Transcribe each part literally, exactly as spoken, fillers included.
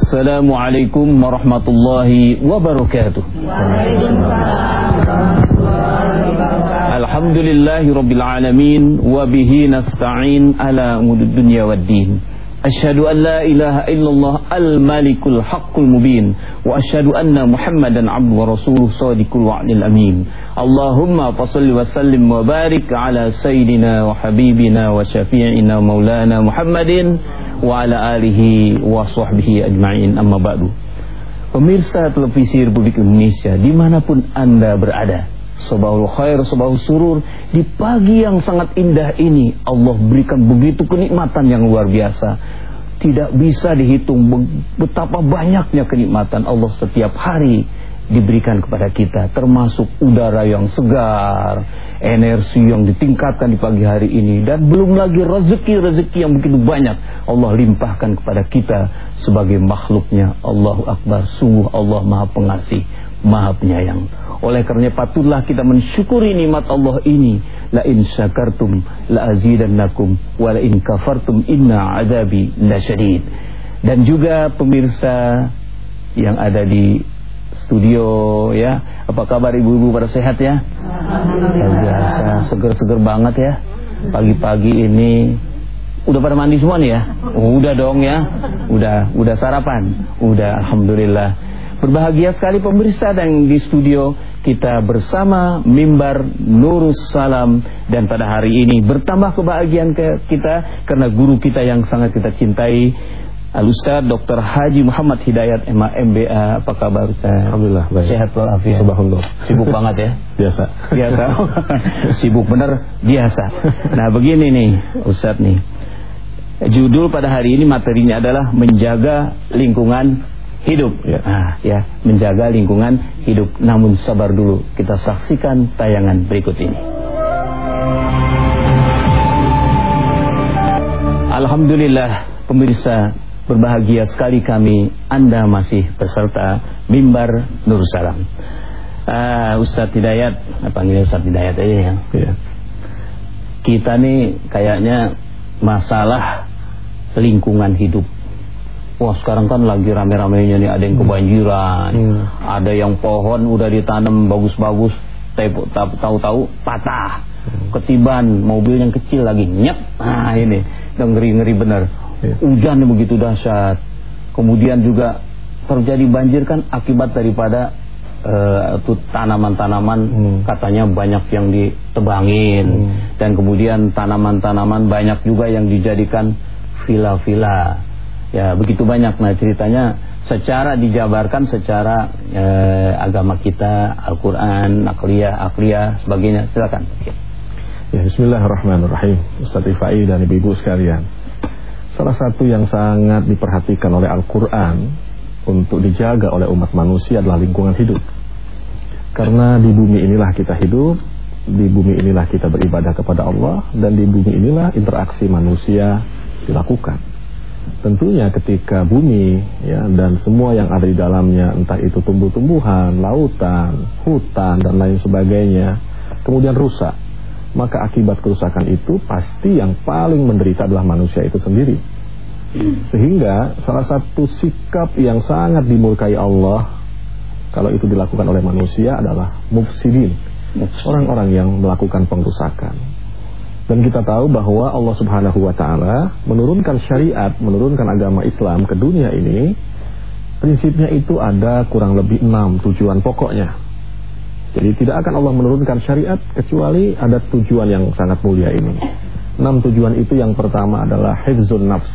Assalamualaikum warahmatullahi wabarakatuh. Alhamdulillahi rabbil alamin, wa bihi nasta'in ala umurid dunya waddin. Asyhadu an la ilaha illallah al-malikul haqqul mubin, wa asyhadu anna Muhammadan abduhu wa rasuluhu shadiqul wa'dil amin. Allahumma fashalli wa sallim wa barik ala sayyidina wa habibina wa syafi'ina maulana Muhammadin wa ala alihi wa sahbihi ajma'in, amma ba'du. Pemirsa televisi Republik Indonesia dimanapun Anda berada, sabahul khair, sabahul surur. Di pagi yang sangat indah ini Allah berikan begitu kenikmatan yang luar biasa. Tidak bisa dihitung betapa banyaknya kenikmatan Allah setiap hari diberikan kepada kita, termasuk udara yang segar, energi yang ditingkatkan di pagi hari ini, dan belum lagi rezeki-rezeki yang begitu banyak Allah limpahkan kepada kita sebagai makhluknya. Allahu Akbar, sungguh Allah Maha Pengasih, Maha Penyayang. Oleh karena patutlah kita mensyukuri nikmat Allah ini. La in syakartum la azidannakum wa la in kafartum inna adzabi lasyadid. Dan juga pemirsa yang ada di studio, ya, apa kabar ibu-ibu, pada sehat ya? Alhamdulillah. Seger-seger banget ya. Pagi-pagi ini udah pada mandi semua nih ya? Udah dong ya. Udah udah sarapan. Udah, alhamdulillah. Berbahagia sekali pemirsa, dan di studio kita bersama Mimbar Nurus Salam. Dan pada hari ini bertambah kebahagiaan ke kita karena guru kita yang sangat kita cintai, Al-Ustaz Doktor Haji Muhammad Hidayat M A M B A. Apa kabar Ustaz? Alhamdulillah baik. Sehat walafiat. Subhanallah. Sibuk banget ya? Biasa. Biasa. Sibuk bener biasa. Nah begini nih Ustaz nih, judul pada hari ini materinya adalah menjaga lingkungan hidup, ya. Ah, ya, menjaga lingkungan hidup. Namun sabar dulu, kita saksikan tayangan berikut ini. Alhamdulillah pemirsa, berbahagia sekali kami Anda masih peserta Mimbar Nur Salam. Ah, Ustadz Hidayat, panggilnya Ustadz Hidayat aja ya. Ya. Kita nih kayaknya masalah lingkungan hidup. Wah, sekarang kan lagi rame-ramenya nih, ada yang kebanjiran, hmm. ada yang pohon udah ditanam bagus-bagus, tahu-tahu patah, hmm. ketiban mobil yang kecil lagi, nyet. Nah ini, ngeri-ngeri bener. Yeah. Hujan begitu dahsyat. Kemudian juga terjadi banjir kan akibat daripada uh, tanaman-tanaman, hmm. katanya banyak yang ditebangin, hmm. dan kemudian tanaman-tanaman banyak juga yang dijadikan villa-villa. Ya begitu banyak. Nah ceritanya secara dijabarkan secara eh, agama kita, Al-Quran, Akliyah, Akliyah, sebagainya. Silakan. Ya, bismillahirrahmanirrahim. Ustaz Rifai dan ibu-ibu sekalian, salah satu yang sangat diperhatikan oleh Al-Quran untuk dijaga oleh umat manusia adalah lingkungan hidup. Karena di bumi inilah kita hidup, di bumi inilah kita beribadah kepada Allah, dan di bumi inilah interaksi manusia dilakukan. Tentunya ketika bumi, ya, dan semua yang ada di dalamnya, entah itu tumbuh-tumbuhan, lautan, hutan, dan lain sebagainya, kemudian rusak, maka akibat kerusakan itu pasti yang paling menderita adalah manusia itu sendiri. Sehingga salah satu sikap yang sangat dimurkai Allah kalau itu dilakukan oleh manusia adalah mufsidin, orang-orang yang melakukan pengrusakan. Dan kita tahu bahwa Allah Subhanahu wa Ta'ala menurunkan syariat, menurunkan agama Islam ke dunia ini, prinsipnya itu ada kurang lebih enam tujuan pokoknya. Jadi tidak akan Allah menurunkan syariat kecuali ada tujuan yang sangat mulia ini. Enam tujuan itu, yang pertama adalah hifzun nafs,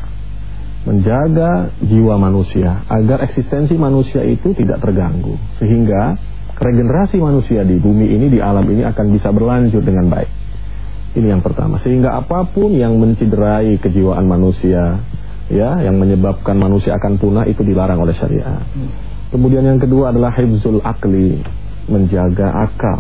menjaga jiwa manusia agar eksistensi manusia itu tidak terganggu, sehingga regenerasi manusia di bumi ini, di alam ini akan bisa berlanjut dengan baik. Ini yang pertama, sehingga apapun yang menciderai kejiwaan manusia, ya, yang menyebabkan manusia akan punah, itu dilarang oleh syariat. Kemudian yang kedua adalah hifzul akli, menjaga akal.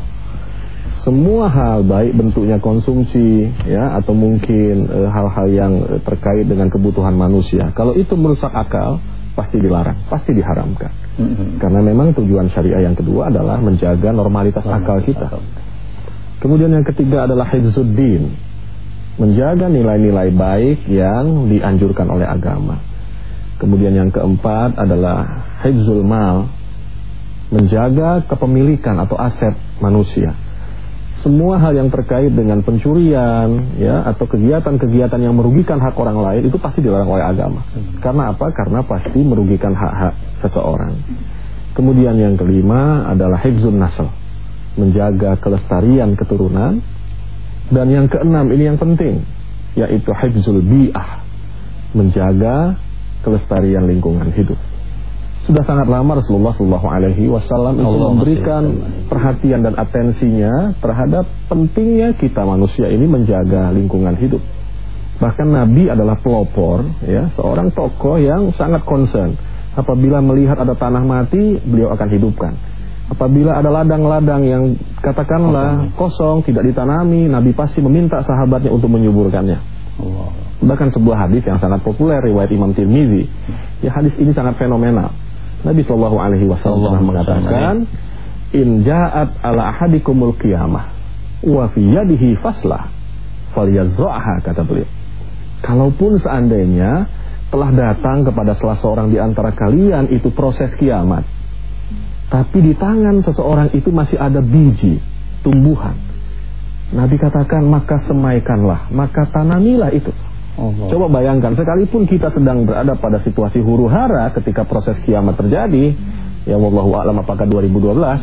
Semua hal, baik bentuknya konsumsi, ya, atau mungkin hal-hal e, yang terkait dengan kebutuhan manusia, kalau itu merusak akal, pasti dilarang, pasti diharamkan. Mm-hmm. Karena memang tujuan syariah yang kedua adalah menjaga normalitas akal kita. Kemudian yang ketiga adalah hifzuddin, menjaga nilai-nilai baik yang dianjurkan oleh agama. Kemudian yang keempat adalah hifzul mal, menjaga kepemilikan atau aset manusia. Semua hal yang terkait dengan pencurian, ya, atau kegiatan-kegiatan yang merugikan hak orang lain itu pasti dilarang oleh agama. Karena apa? Karena pasti merugikan hak-hak seseorang. Kemudian yang kelima adalah hifzun nasl, menjaga kelestarian keturunan. Dan yang keenam, ini yang penting, yaitu hifzul bi'ah, menjaga kelestarian lingkungan hidup. Sudah sangat lama Rasulullah shallallahu alaihi wasallam itu memberikan perhatian dan atensinya terhadap pentingnya kita manusia ini menjaga lingkungan hidup. Bahkan Nabi adalah pelopor, ya, seorang tokoh yang sangat concern. Apabila melihat ada tanah mati, beliau akan hidupkan. Apabila ada ladang-ladang yang katakanlah kosong, tidak ditanami, Nabi pasti meminta sahabatnya untuk menyuburkannya. Allah. Bahkan sebuah hadis yang sangat populer riwayat Imam Tirmizi, ya, hadis ini sangat fenomenal. Nabi shallallahu alaihi wasallam mengatakan, in ja'at ala ahadikumul qiyamah wa fi yadihi faslah falyazza'ha, kata beliau. Kalaupun seandainya telah datang kepada salah seorang di antara kalian itu proses kiamat, tapi di tangan seseorang itu masih ada biji tumbuhan, Nabi katakan, maka semaikanlah, maka tanamilah itu. Allah. Coba bayangkan, sekalipun kita sedang berada pada situasi huru hara ketika proses kiamat terjadi, ya wallahu a'lam apakah dua ribu dua belas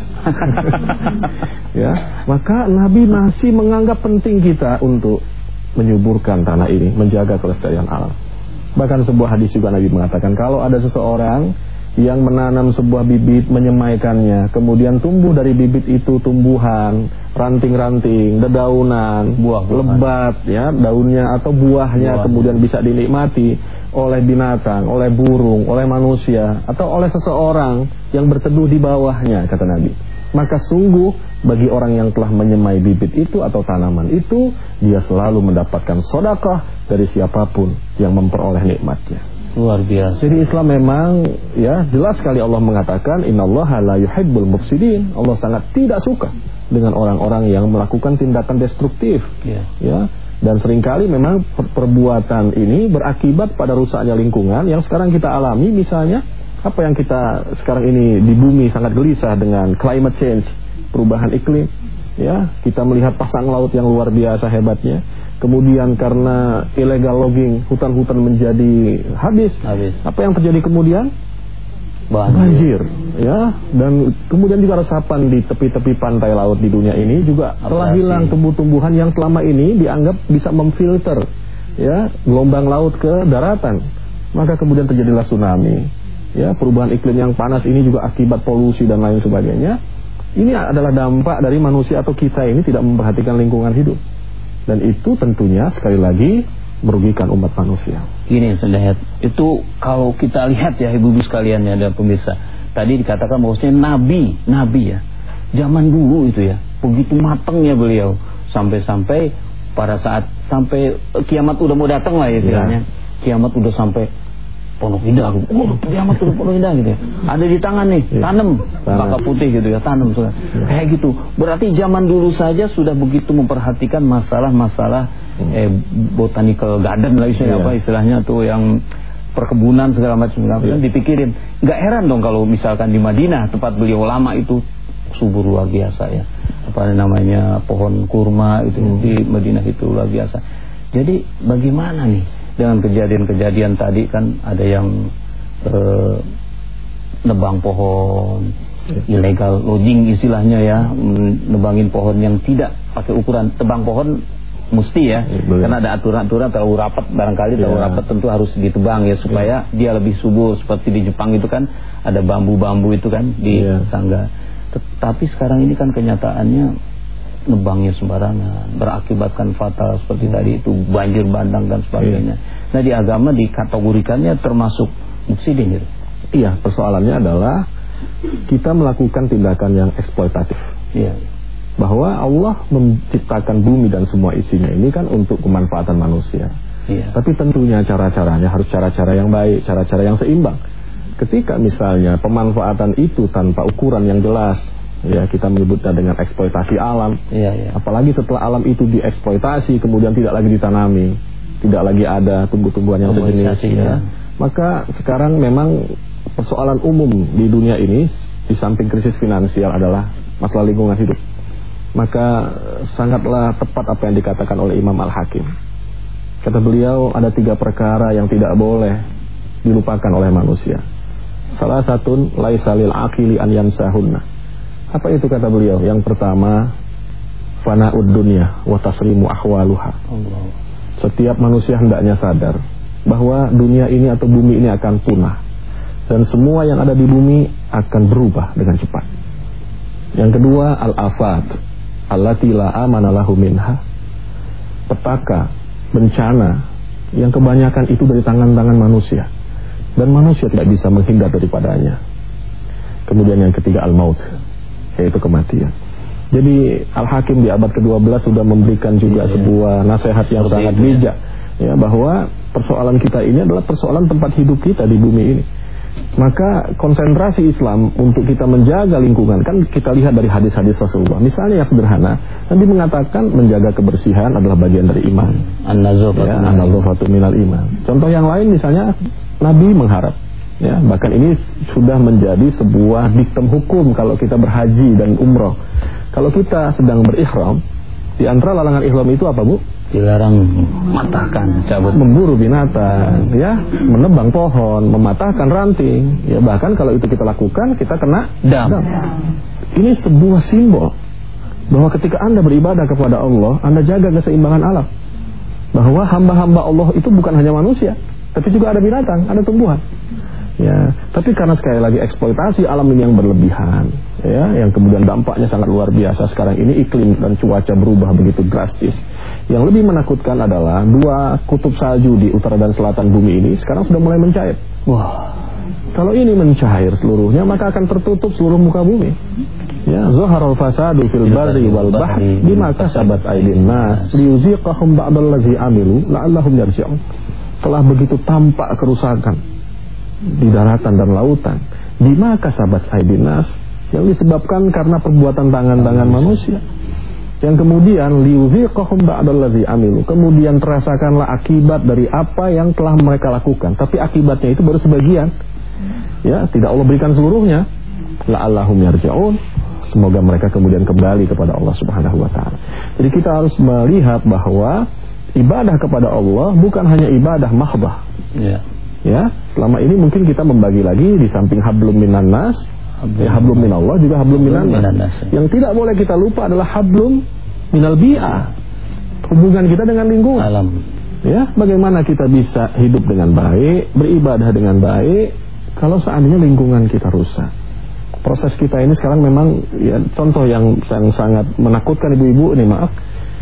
ya, maka Nabi masih menganggap penting kita untuk menyuburkan tanah ini, menjaga kelestarian alam. Bahkan sebuah hadis juga Nabi mengatakan, kalau ada seseorang yang menanam sebuah bibit, menyemaikannya, kemudian tumbuh dari bibit itu tumbuhan, ranting-ranting, dedaunan, buah lebat, ya, daunnya atau buahnya, buah, kemudian bisa dinikmati oleh binatang, oleh burung, oleh manusia, atau oleh seseorang yang berteduh di bawahnya, kata Nabi. Maka sungguh bagi orang yang telah menyemai bibit itu atau tanaman itu, dia selalu mendapatkan sedekah dari siapapun yang memperoleh nikmatnya. Luar biasa. Jadi Islam memang, ya, jelas sekali Allah mengatakan, innallaha la yuhibbul mufsidin. Allah sangat tidak suka dengan orang-orang yang melakukan tindakan destruktif, yeah. ya. Dan seringkali memang per perbuatan ini berakibat pada rusaknya lingkungan yang sekarang kita alami. Misalnya apa yang kita sekarang ini di bumi sangat gelisah dengan climate change, perubahan iklim, ya. Kita melihat pasang laut yang luar biasa hebatnya. Kemudian karena illegal logging, hutan-hutan menjadi habis. habis. Apa yang terjadi kemudian? Banjir. Banjir, ya. Dan kemudian juga resapan di tepi-tepi pantai laut di dunia ini juga Apa telah hilang tumbuh-tumbuhan yang selama ini dianggap bisa memfilter, ya, gelombang laut ke daratan. Maka kemudian terjadilah tsunami, ya. Perubahan iklim yang panas ini juga akibat polusi dan lain sebagainya. Ini adalah dampak dari manusia atau kita ini tidak memperhatikan lingkungan hidup. Dan itu tentunya sekali lagi merugikan umat manusia. Gini, Saudara, itu kalau kita lihat ya ibu-ibu sekalian ya dan pemirsa, tadi dikatakan bahwasanya Nabi, Nabi ya, zaman dulu itu ya, begitu matangnya beliau, sampai-sampai pada saat sampai kiamat udah mau datang lah ya istilahnya, ya. Kiamat udah sampai pondok indah gitu. Oh, kiamat udah pondok indah gitu ya. Ada di tangan nih, tanam baka putih gitu ya, tanam ya. Kayak gitu. Berarti zaman dulu saja sudah begitu memperhatikan masalah-masalah hmm. eh, botanical garden lah istilahnya, yeah. apa istilahnya tuh yang perkebunan segala macam yeah. dipikirin. Nggak heran dong kalau misalkan di Madinah tempat beliau lama itu subur luar biasa ya. Apa namanya pohon kurma itu hmm. di Madinah itu luar biasa. Jadi bagaimana nih dengan kejadian-kejadian tadi, kan ada yang eh, nebang pohon, illegal logging istilahnya ya, nebangin pohon yang tidak pakai ukuran. Tebang pohon mesti ya, ya karena ada aturan-aturan terlalu rapat, barangkali terlalu ya. rapat tentu harus ditebang ya supaya ya. dia lebih subur. Seperti di Jepang itu kan ada bambu-bambu itu kan di ya. sangga. Tetapi sekarang ini kan kenyataannya nebangnya sembarangan, berakibatkan fatal seperti hmm. tadi itu, banjir bandang dan sebagainya. Yeah. Nah, di agama dikategorikannya termasuk mufsidin gitu. Iya, persoalannya adalah kita melakukan tindakan yang eksploitatif. Iya. Bahwa Allah menciptakan bumi dan semua isinya ini kan untuk kemanfaatan manusia. Iya. Tapi tentunya cara-caranya harus cara-cara yang baik, cara-cara yang seimbang. Ketika misalnya pemanfaatan itu tanpa ukuran yang jelas, ya, kita menyebutnya dengan eksploitasi alam. Iya, iya. Apalagi setelah alam itu dieksploitasi, kemudian tidak lagi ditanami, tidak lagi ada tumbuh-tumbuhan yang sejenis, ya. Maka sekarang memang persoalan umum di dunia ini di samping krisis finansial adalah masalah lingkungan hidup. Maka sangatlah tepat apa yang dikatakan oleh Imam Al-Hakim. Kata beliau, ada tiga perkara yang tidak boleh dilupakan oleh manusia. Salah satu laisa lil aqili an yansahunna. Apa itu kata beliau? Yang pertama, fana'ud dunya wa tasrimu ahwaluha. Setiap manusia hendaknya sadar bahwa dunia ini atau bumi ini akan punah, dan semua yang ada di bumi akan berubah dengan cepat. Yang kedua, al-afat allati la amana lahu minha. Petaka, bencana yang kebanyakan itu dari tangan-tangan manusia, dan manusia tidak bisa menghindar daripadanya. Kemudian yang ketiga, al-maut, yaitu kematian. Jadi Al-Hakim di abad kedua belas sudah memberikan juga yeah. sebuah nasihat yang Seperti sangat bijak, ya, bahwa persoalan kita ini adalah persoalan tempat hidup kita di bumi ini. Maka konsentrasi Islam untuk kita menjaga lingkungan, kan kita lihat dari hadis-hadis Rasulullah. Misalnya yang sederhana, Nabi mengatakan menjaga kebersihan adalah bagian dari iman. An-nazafatu minal iman. Contoh yang lain misalnya Nabi mengharap, ya, bahkan ini sudah menjadi sebuah diktum hukum kalau kita berhaji dan umroh. Kalau kita sedang berihram, di antara larangan ihram itu apa, Bu? Dilarang mematahkan, cabut, memburu binatang, ya, menebang pohon, mematahkan ranting, ya, bahkan kalau itu kita lakukan kita kena dam. Ini sebuah simbol bahwa ketika Anda beribadah kepada Allah, Anda jaga keseimbangan alam. Bahwa hamba-hamba Allah itu bukan hanya manusia, tapi juga ada binatang, ada tumbuhan. Ya, tapi karena sekali lagi eksploitasi alam ini yang berlebihan, ya, yang kemudian dampaknya sangat luar biasa. Sekarang ini iklim dan cuaca berubah begitu drastis. Yang lebih menakutkan adalah dua kutub salju di utara dan selatan bumi ini sekarang sudah mulai mencair. Wah, kalau ini mencair seluruhnya, maka akan tertutup seluruh muka bumi. Ya, zaharal fasadu fil barri wal bahri bima kasabat aydin nas liyuziqahum ba'dallazi amilu la'allahum yarji'un. Telah begitu tampak kerusakan di daratan dan lautan bima kasabat aydin nas, yang disebabkan karena perbuatan tangan-tangan manusia. Yang kemudian liyuziqahum ba'dallazi amilu, kemudian terasakanlah akibat dari apa yang telah mereka lakukan. Tapi akibatnya itu baru sebagian, ya, tidak Allah berikan seluruhnya. La'allahum yarji'un, semoga mereka kemudian kembali kepada Allah Subhanahu wa taala. Jadi kita harus melihat bahwa ibadah kepada Allah bukan hanya ibadah mahdhah. Ya. Ya, selama ini mungkin kita membagi lagi di samping hablum minan nas, ya, hablum minallah juga hablum minan nas. Yang tidak boleh kita lupa adalah hablum minal bi'ah, hubungan kita dengan lingkungan. Alam. Ya, bagaimana kita bisa hidup dengan baik, beribadah dengan baik kalau seandainya lingkungan kita rusak. Proses kita ini sekarang memang, ya, contoh yang sangat menakutkan ibu-ibu ini, maaf.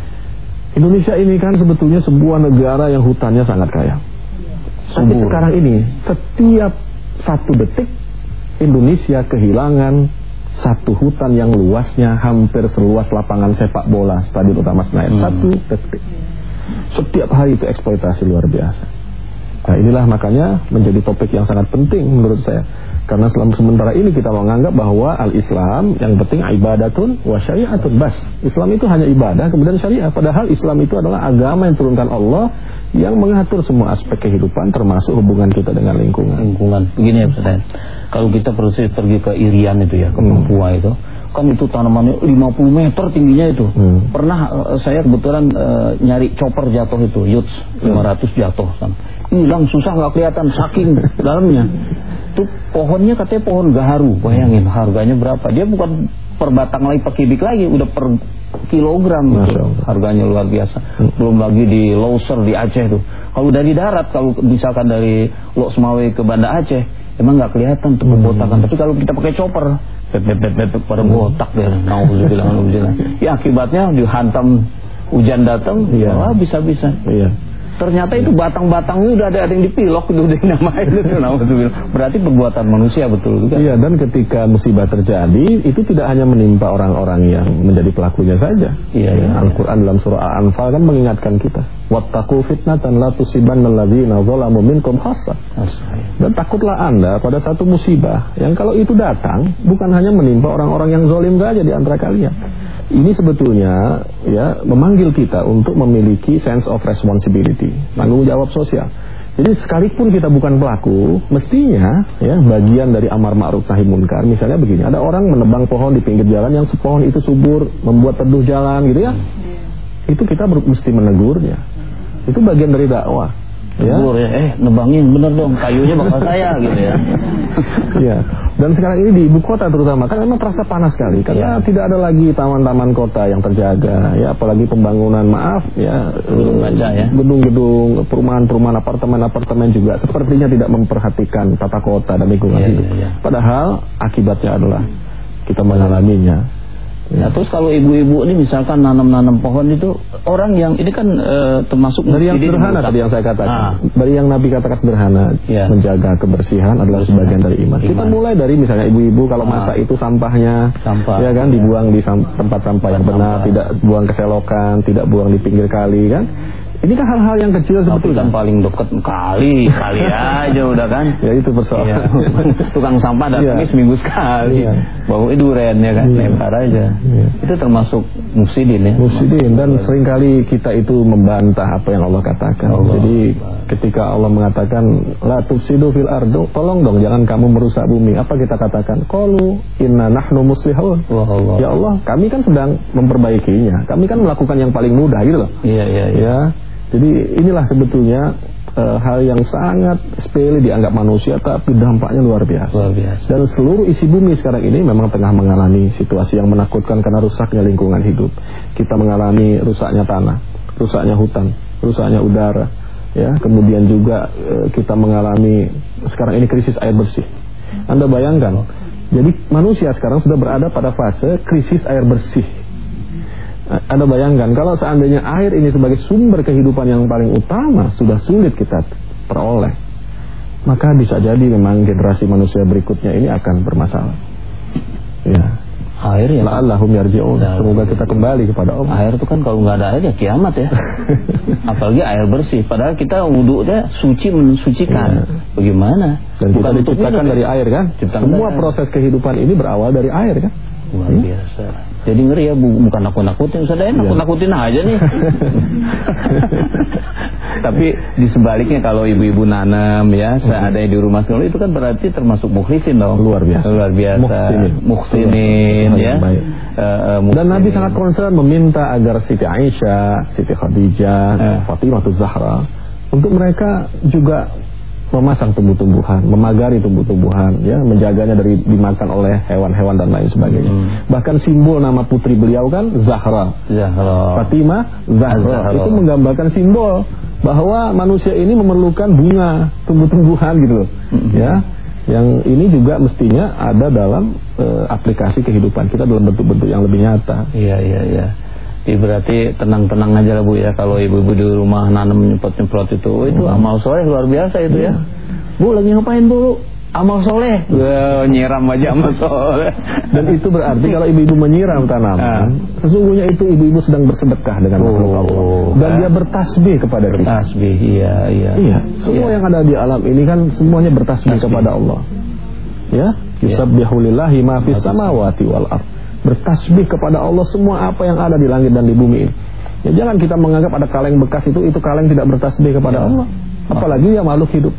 Indonesia ini kan sebetulnya sebuah negara yang hutannya sangat kaya. Tapi sekarang ini setiap satu detik Indonesia kehilangan satu hutan yang luasnya hampir seluas lapangan sepak bola Stadion Utama Senayan. Hmm. Satu detik. Setiap hari itu eksploitasi luar biasa. Nah, inilah makanya menjadi topik yang sangat penting menurut saya. Karena selama sementara ini kita menganggap bahwa al-Islam yang penting ibadatun wa syari'atun bas. Islam itu hanya ibadah kemudian syariah. Padahal Islam itu adalah agama yang turunkan Allah yang mengatur semua aspek kehidupan termasuk hubungan kita dengan lingkungan. Lingkungan. Begini ya Ustaz. Kalau kita pergi pergi ke Irian itu ya, ke Papua hmm. itu, kan itu tanamannya lima puluh meter tingginya itu. Hmm. Pernah uh, saya kebetulan uh, nyari chopper jatuh itu, Yuts lima ratus jatuh kan. Hilang susah nggak kelihatan saking dalamnya. Itu pohonnya katanya pohon gaharu. Bayangin harganya berapa? Dia bukan per batang lagi, per kubik lagi, udah per kilogram gitu. Harganya luar biasa. Hmm. Belum lagi di Loser di Aceh tuh. Kalau dari darat, kalau misalkan dari Lok Semawe ke Banda Aceh, emang nggak kelihatan tuh pembotakan. Hmm. Tapi kalau kita pakai chopper, beb beb beb beb pada botak deh. Nauzubillah, nauzubillah. Ya akibatnya dihantam hujan datang, ya wah, bisa-bisa. Iya. Ternyata itu batang-batangnya udah ada, ada yang dipilok, udah yang namain itu. Berarti perbuatan manusia betul juga. Iya, dan ketika musibah terjadi itu tidak hanya menimpa orang-orang yang menjadi pelakunya saja. Iya, ya, Al-Quran dalam surah Al-Anfal kan mengingatkan kita, wattaqu fitnatan la tusibanna alladzina zalamu minkum khassah. Dan takutlah Anda pada satu musibah yang kalau itu datang bukan hanya menimpa orang-orang yang zalim saja di antara kalian. Ini sebetulnya ya memanggil kita untuk memiliki sense of responsibility, tanggung jawab sosial. Jadi sekalipun kita bukan pelaku, mestinya ya bagian dari amar ma'ruf nahi munkar. Misalnya begini, ada orang menebang pohon di pinggir jalan yang sepohon itu subur, membuat teduh jalan gitu ya. Yeah. Itu kita mesti menegurnya. Itu bagian dari dakwah. Ya. Tegur ya, eh nebangin bener dong, kayunya bakal saya gitu ya. Ya. Dan sekarang ini di ibu kota terutama kan memang terasa panas sekali karena ya. Tidak ada lagi taman-taman kota yang terjaga, ya apalagi pembangunan maaf ya gedung baca ya, gedung-gedung, perumahan-perumahan, apartemen-apartemen juga sepertinya tidak memperhatikan tata kota dan lingkungan ya, hidup. Ya, ya. Padahal akibatnya adalah kita mengalaminya. Ya. Nah, terus kalau ibu-ibu ini misalkan nanam-nanam pohon itu orang yang ini kan e, termasuk dari yang sederhana tadi yang saya katakan, ah. dari yang Nabi katakan sederhana, ya. Menjaga kebersihan adalah sebagian dari iman. iman. Kita mulai dari misalnya ibu-ibu kalau ah. masak itu sampahnya, Sampah. ya kan, ya. dibuang di sam tempat sampah yang benar, sampah. Tidak buang ke selokan, tidak buang di pinggir kali kan. Ini kan hal-hal yang kecil sebetulnya. Kan paling dekat kali, kali aja udah kan. Ya itu persoalan. Ya. Tukang sampah datangnya ya. seminggu sekali. Ya. Bawa duren ya kan, ya. lempar aja. Ya. Itu termasuk mufsidin ya. Mufsidin dan seringkali kita itu membantah apa yang Allah katakan. Allah. Jadi ketika Allah mengatakan la tufsidu fil ardu, tolong dong jangan kamu merusak bumi. Apa kita katakan? Qalu inna nahnu muslihun. Allah. Ya Allah, kami kan sedang memperbaikinya. Kami kan melakukan yang paling mudah gitu loh. Iya iya iya. Ya. Jadi inilah sebetulnya e, hal yang sangat sepele dianggap manusia tapi dampaknya luar biasa. luar biasa. Dan seluruh isi bumi sekarang ini memang tengah mengalami situasi yang menakutkan karena rusaknya lingkungan hidup. Kita mengalami rusaknya tanah, rusaknya hutan, rusaknya udara, ya. Kemudian juga e, kita mengalami sekarang ini krisis air bersih. Anda bayangkan, jadi manusia sekarang sudah berada pada fase krisis air bersih. Anda bayangkan kalau seandainya air ini sebagai sumber kehidupan yang paling utama sudah sulit kita peroleh, maka bisa jadi memang generasi manusia berikutnya ini akan bermasalah. Ya. Air ya. La'allahum yarji'un. Semoga kita kembali kepada Allah. Air itu kan kalau nggak ada air ya kiamat ya. Apalagi air bersih. Padahal kita wudhunya suci mensucikan. Ya. Bagaimana? Dan kita diciptakan dari air kan. Ciptakan semua proses kehidupan ini berawal dari air kan. Luar biasa. Jadi ngeri ya, bukan nakut-nakutin. Saya nakut-nakutin aja nih. Tapi di sebaliknya kalau ibu-ibu nanam ya, seadanya di rumah sendiri itu kan berarti termasuk mukhlisin dong. Luar biasa. Luar biasa. Mukhsinin. Mukhsinin ya. Baik. Uh, uh, Dan Nabi sangat concern meminta agar Siti Aisyah, Siti Khadijah, uh. Fatimah Zahra untuk mereka juga memasang tumbuh-tumbuhan, memagari tumbuh-tumbuhan, ya, menjaganya dari dimakan oleh hewan-hewan dan lain sebagainya. Hmm. Bahkan simbol nama putri beliau kan Zahra, Zahra. Fatimah Zahra. Zahra. Itu menggambarkan simbol bahwa manusia ini memerlukan bunga, tumbuh-tumbuhan gitu loh. Hmm. Ya, yang ini juga mestinya ada dalam uh, aplikasi kehidupan kita dalam bentuk-bentuk yang lebih nyata. Iya, iya, iya. Ya, berarti tenang-tenang aja lah Bu ya. Kalau ibu-ibu di rumah nanam nyemprot-nyemprot itu, oh, itu hmm. amal soleh luar biasa itu ya. Bu lagi ngapain Bu? Amal soleh. Wah, nyiram aja amal soleh. Dan itu berarti kalau ibu-ibu menyiram tanaman, nah. sesungguhnya itu ibu-ibu sedang bersedekah dengan makhluk Allah. Oh, dan dia bertasbih kepada kita. Bertasbih, iya, iya. Iya, semua iya. yang ada di alam ini kan semuanya bertasbih Tasbih. kepada Allah. Ya, yusabbihu lillahi ma fis samawati wal ardh. Bertasbih kepada Allah semua apa yang ada di langit dan di bumi ini. Ya jangan kita menganggap ada kaleng bekas itu itu kaleng tidak bertasbih kepada ya. Allah. Apalagi yang makhluk hidup.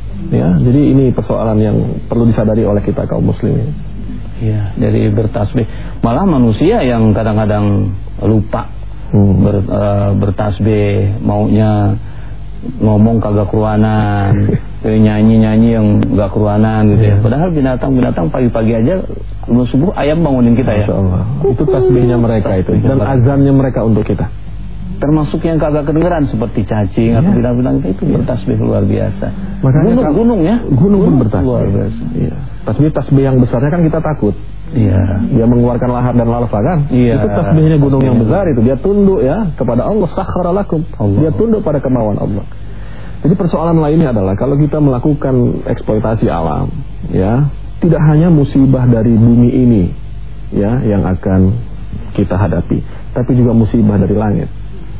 Ya, jadi ini persoalan yang perlu disadari oleh kita kaum muslimin. Iya, jadi bertasbih. Malah manusia yang kadang-kadang lupa hmm. ber, uh, bertasbih, maunya ngomong kagak keruanan, nyanyi-nyanyi yang gak keruanan gitu ya. Padahal binatang-binatang pagi-pagi aja subuh ayam bangunin kita ya. Itu tasbihnya mereka itu dan azannya mereka untuk kita. Termasuk yang kagak kedengeran seperti cacing ya. atau binatang-binatang itu ya. Bertasbih luar biasa. Makanya gunung, gunung ya, gunung pun bertasbih. Luar biasa. Iya. Tasbih-tasbih yang besarnya kan kita takut. Iya. Dia mengeluarkan lahar dan lalva kan. Iya. Itu tasbihnya gunung yang besar itu. Dia tunduk ya kepada Allah, sakhara lakum. Allah. Dia tunduk pada kemauan Allah. Jadi persoalan lainnya adalah kalau kita melakukan eksploitasi alam, ya, tidak hanya musibah dari bumi ini, ya, yang akan kita hadapi, tapi juga musibah dari langit.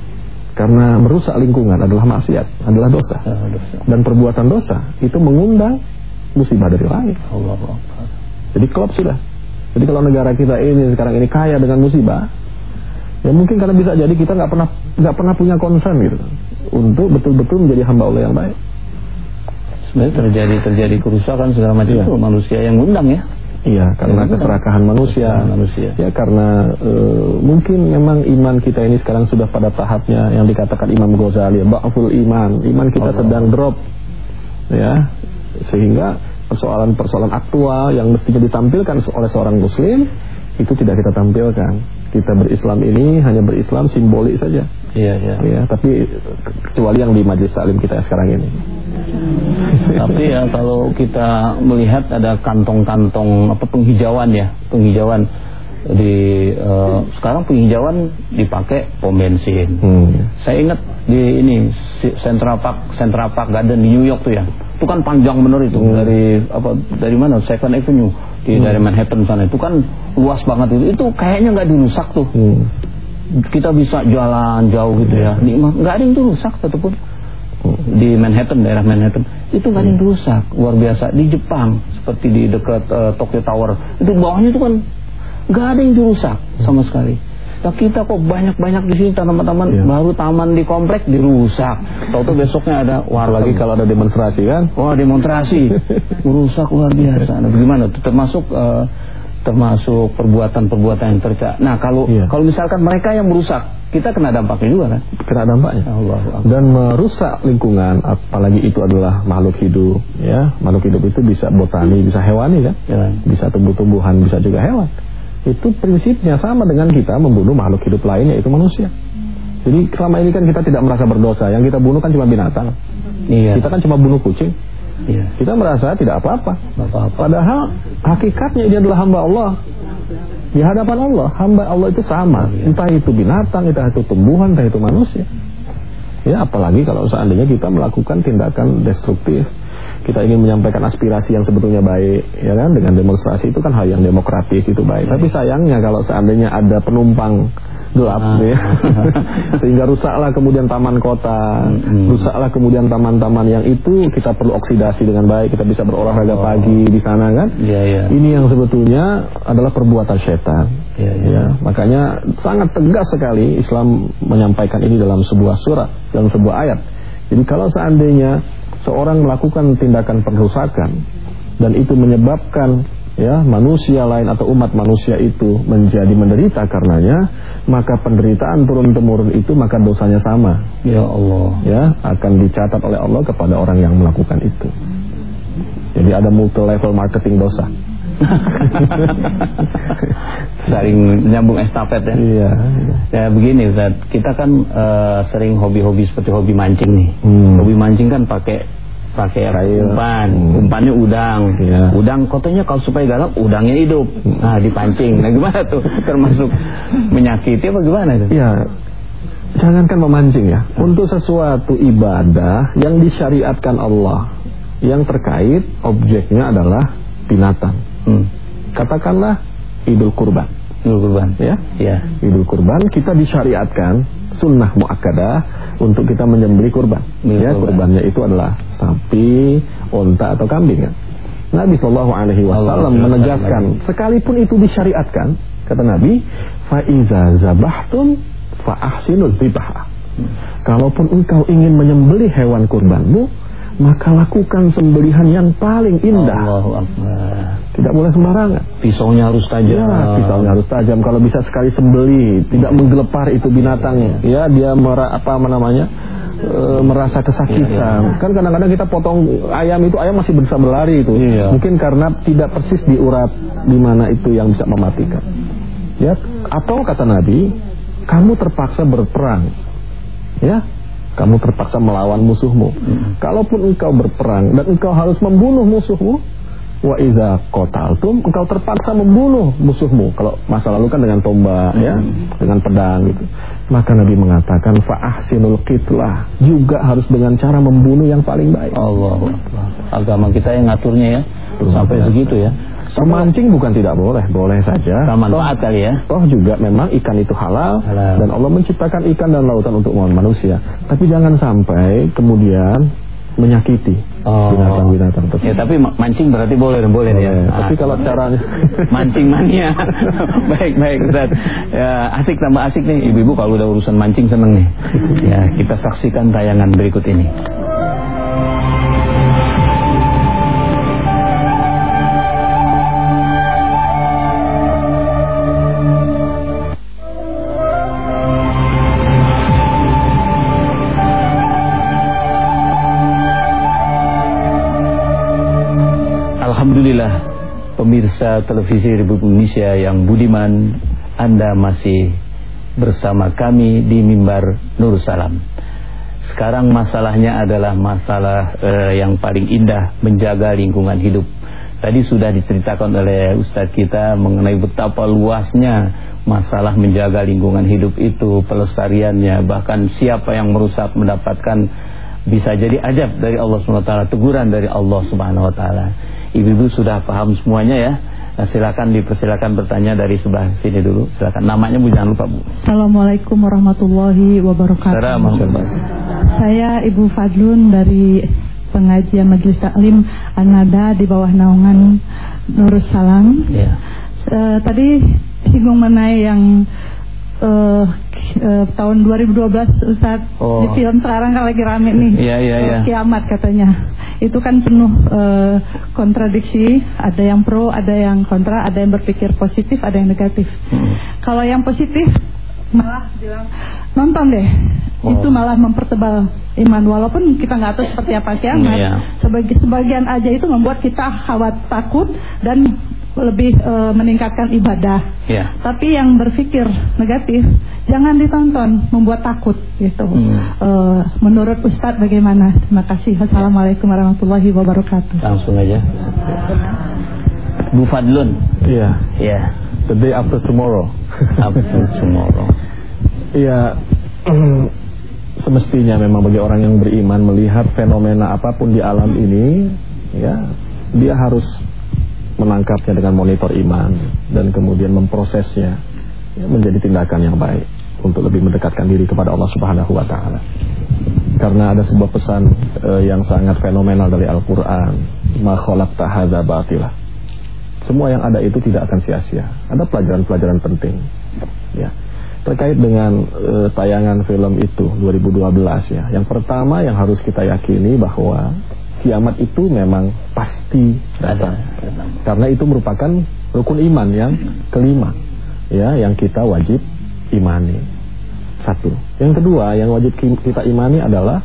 Karena merusak lingkungan adalah maksiat, adalah dosa. Dan perbuatan dosa itu mengundang musibah dari langit. Allah. Jadi klop sudah. Jadi kalau negara kita ini sekarang ini kaya dengan musibah, ya mungkin karena bisa jadi kita nggak pernah nggak pernah punya concern gitu untuk betul-betul menjadi hamba Allah yang baik. Nah, terjadi terjadi kerusakan segala macam ya. Itu manusia yang undang ya. Iya, karena ya, keserakahan manusia. manusia. Ya, karena e, mungkin memang iman kita ini sekarang sudah pada tahapnya yang dikatakan Imam Ghazali, ba'ful iman. Iman kita Allah. sedang drop. Ya, sehingga persoalan-persoalan aktual yang mestinya ditampilkan oleh seorang muslim itu tidak kita tampilkan. Kita berislam ini hanya berislam simbolik saja. Iya, iya. Ya, tapi kecuali yang di majelis taklim kita sekarang ini. Tapi ya kalau kita melihat ada kantong-kantong apa penghijauan ya, penghijauan di uh, sekarang penghijauan dipakai pom bensin. Hmm. Saya ingat di ini Central Park, Central Park Garden di New York tuh ya. Itu kan panjang bener itu hmm. dari apa dari mana Second Avenue di hmm. dari Manhattan sana. Itu kan luas banget itu. Itu kayaknya nggak dirusak tuh. Hmm. Kita bisa jalan jauh gitu ya. Nggak ada yang dirusak satupun. Di Manhattan, daerah Manhattan itu nggak ada yang rusak, luar biasa. Di Jepang seperti di dekat uh, Tokyo Tower itu bawahnya itu kan nggak ada yang dirusak sama sekali. Nah, kita kok banyak-banyak di sini taman-taman ya. Baru taman di komplek dirusak. Tahu-tahu besoknya ada warga lagi kalau ada demonstrasi kan? Wah, demonstrasi rusak luar biasa. Nah, bagaimana? Termasuk uh, termasuk perbuatan-perbuatan yang tercela. Nah, kalau ya. kalau misalkan mereka yang merusak, kita kena dampaknya juga kan? Kena dampaknya. Allah, Allah. Dan merusak lingkungan, apalagi itu adalah makhluk hidup, ya. Makhluk hidup itu bisa botani, bisa hewani kan? Ya. Bisa tumbuh-tumbuhan, bisa juga hewan. Itu prinsipnya sama dengan kita membunuh makhluk hidup lain, yaitu manusia. Jadi selama ini kan kita tidak merasa berdosa. Yang kita bunuh kan cuma binatang. Iya. Kita kan cuma bunuh kucing. Iya. Kita merasa tidak apa-apa. Padahal hakikatnya ini adalah hamba Allah. Di hadapan Allah, hamba Allah itu sama. Entah itu binatang, entah itu tumbuhan, entah itu manusia. Ya, apalagi kalau seandainya kita melakukan tindakan destruktif. Kita ingin menyampaikan aspirasi yang sebetulnya baik, ya kan? Dengan demonstrasi itu kan hal yang demokratis, itu baik. Tapi sayangnya kalau seandainya ada penumpang gelap, ah. ya, sehingga rusaklah kemudian taman kota, hmm. rusaklah kemudian taman-taman yang itu kita perlu oksidasi dengan baik, kita bisa berolahraga oh. pagi di sana kan? Ya, ya. Ini yang sebetulnya adalah perbuatan setan. Ya, ya. Ya, makanya sangat tegas sekali Islam menyampaikan ini dalam sebuah surat, dalam sebuah ayat. Jadi kalau seandainya seorang melakukan tindakan perusakan dan itu menyebabkan ya manusia lain atau umat manusia itu menjadi menderita karenanya, maka penderitaan turun-temurun itu maka dosanya sama. Ya Allah. Ya, akan dicatat oleh Allah kepada orang yang melakukan itu. Jadi ada multi level marketing dosa. Saling nyambung estafet ya. Iya. Ya begini Ustaz, kita kan uh, sering hobi-hobi seperti hobi mancing nih. Hmm. Hobi mancing kan pakai pakai umpan, hmm. umpannya udang. Ya. Udang katanya kalau supaya galak udangnya hidup. Hmm. Nah, dipancing. Nah, gimana tuh? Termasuk menyakiti apa gimana itu? Ya. Jangankan memancing ya. Hmm. Untuk sesuatu ibadah yang disyariatkan Allah, yang terkait objeknya adalah binatang. Hmm. Katakanlah Idul Kurban. Idul Kurban, ya, ya. Idul Kurban kita disyariatkan sunnah muakkadah untuk kita menyembelih kurban. Idul ya, kurban. Kurbannya itu adalah sapi, onta atau kambing. Kan? Nabi Shallallahu Alaihi Wasallam menegaskan, sekalipun itu disyariatkan, kata Nabi, faiza zabahtum fa ahsinuz dzibah. Hmm. Kalaupun engkau ingin menyembelih hewan kurbanmu, maka lakukan sembelihan yang paling indah. Allahu Akbar. Tidak boleh sembarangan. Pisaunya harus tajam. Ya, pisaunya harus tajam. Kalau bisa sekali sembeli, tidak menggelepar itu binatangnya. Ya, dia mera, apa namanya? E, merasa kesakitan. Ya, ya. Kan kadang-kadang kita potong ayam itu, ayam masih bisa berlari itu. Ya. Mungkin karena tidak persis diurat di mana itu yang bisa mematikan. Ya, atau kata Nabi, kamu terpaksa berperang. Ya. Kamu terpaksa melawan musuhmu. Hmm. Kalaupun engkau berperang dan engkau harus membunuh musuhmu, wa idza qataltum, engkau terpaksa membunuh musuhmu. Kalau masa lalu kan dengan tombak, hmm. ya, dengan pedang gitu. Maka Nabi mengatakan fa ahsinul qitlah, juga harus dengan cara membunuh yang paling baik. Allahu Akbar. Agama kita yang ngaturnya ya, Tuh, sampai biasa. Segitu ya. Memancing bukan tidak boleh, boleh saja. Manfaat kali ya. Toh juga memang ikan itu halal, halal, dan Allah menciptakan ikan dan lautan untuk manusia. Tapi jangan sampai kemudian menyakiti binatang-binatang tersebut. Ya, tapi mancing berarti boleh dan boleh, boleh ya. Tapi ah, kalau caranya mancing mania. Baik, baik Ustaz. Ya, asik tambah asik nih. Ibu-ibu kalau udah urusan mancing seneng nih. Ya, kita saksikan tayangan berikut ini. Alhamdulillah, pemirsa televisi Republik Indonesia yang budiman, Anda masih bersama kami di mimbar Nur Salam. Sekarang masalahnya adalah masalah eh, yang paling indah, menjaga lingkungan hidup. Tadi sudah diceritakan oleh Ustadz kita mengenai betapa luasnya masalah menjaga lingkungan hidup itu, pelestariannya. Bahkan siapa yang merusak mendapatkan bisa jadi ajab dari Allah subhanahu wa taala, teguran dari Allah subhanahu wa taala. Ibu-ibu sudah paham semuanya ya. Nah, silakan dipersilakan bertanya dari sebelah sini dulu. Silakan, namanya Bu, jangan lupa Bu. Assalamualaikum warahmatullahi wabarakatuh. Assalamualaikum. Saya Ibu Fadlun dari pengajian Majelis Taklim An-Nada di bawah naungan Nurus Salam. Ya. Uh, tadi singgung mengenai yang uh, uh, tahun dua ribu dua belas Ustaz, oh. di film sekarang kan lagi rame nih. Iya, iya, iya. Kiamat katanya. Itu kan penuh uh, kontradiksi, ada yang pro, ada yang kontra, ada yang berpikir positif, ada yang negatif. Hmm. Kalau yang positif malah bilang nonton deh, oh. itu malah mempertebal iman, walaupun kita nggak tahu seperti apa kiamat. Yeah. Sebagi, sebagian aja itu membuat kita khawatir, takut dan lebih uh, meningkatkan ibadah. Yeah. Tapi yang berpikir negatif jangan ditonton, membuat takut gitu. Hmm. Uh, menurut Ustadz bagaimana? Terima kasih. Assalamualaikum warahmatullahi wabarakatuh. Langsung aja. Bu Fadlun. Iya. Yeah. Iya. Yeah. The day after tomorrow. After tomorrow. Iya. Semestinya memang bagi orang yang beriman melihat fenomena apapun di alam ini, ya, dia harus menangkapnya dengan monitor iman dan kemudian memprosesnya, ya, menjadi tindakan yang baik untuk lebih mendekatkan diri kepada Allah Subhanahu wa taala. Karena ada sebuah pesan eh, yang sangat fenomenal dari Al-Qur'an, ma khalaqta hadza batila. Semua yang ada itu tidak akan sia-sia. Ada pelajaran-pelajaran penting, ya, terkait dengan e, tayangan film itu dua ribu dua belas ya. Yang pertama yang harus kita yakini bahwa kiamat itu memang pasti datang. Karena itu merupakan rukun iman yang kelima, ya, yang kita wajib imani. Satu. Yang kedua yang wajib kita imani adalah,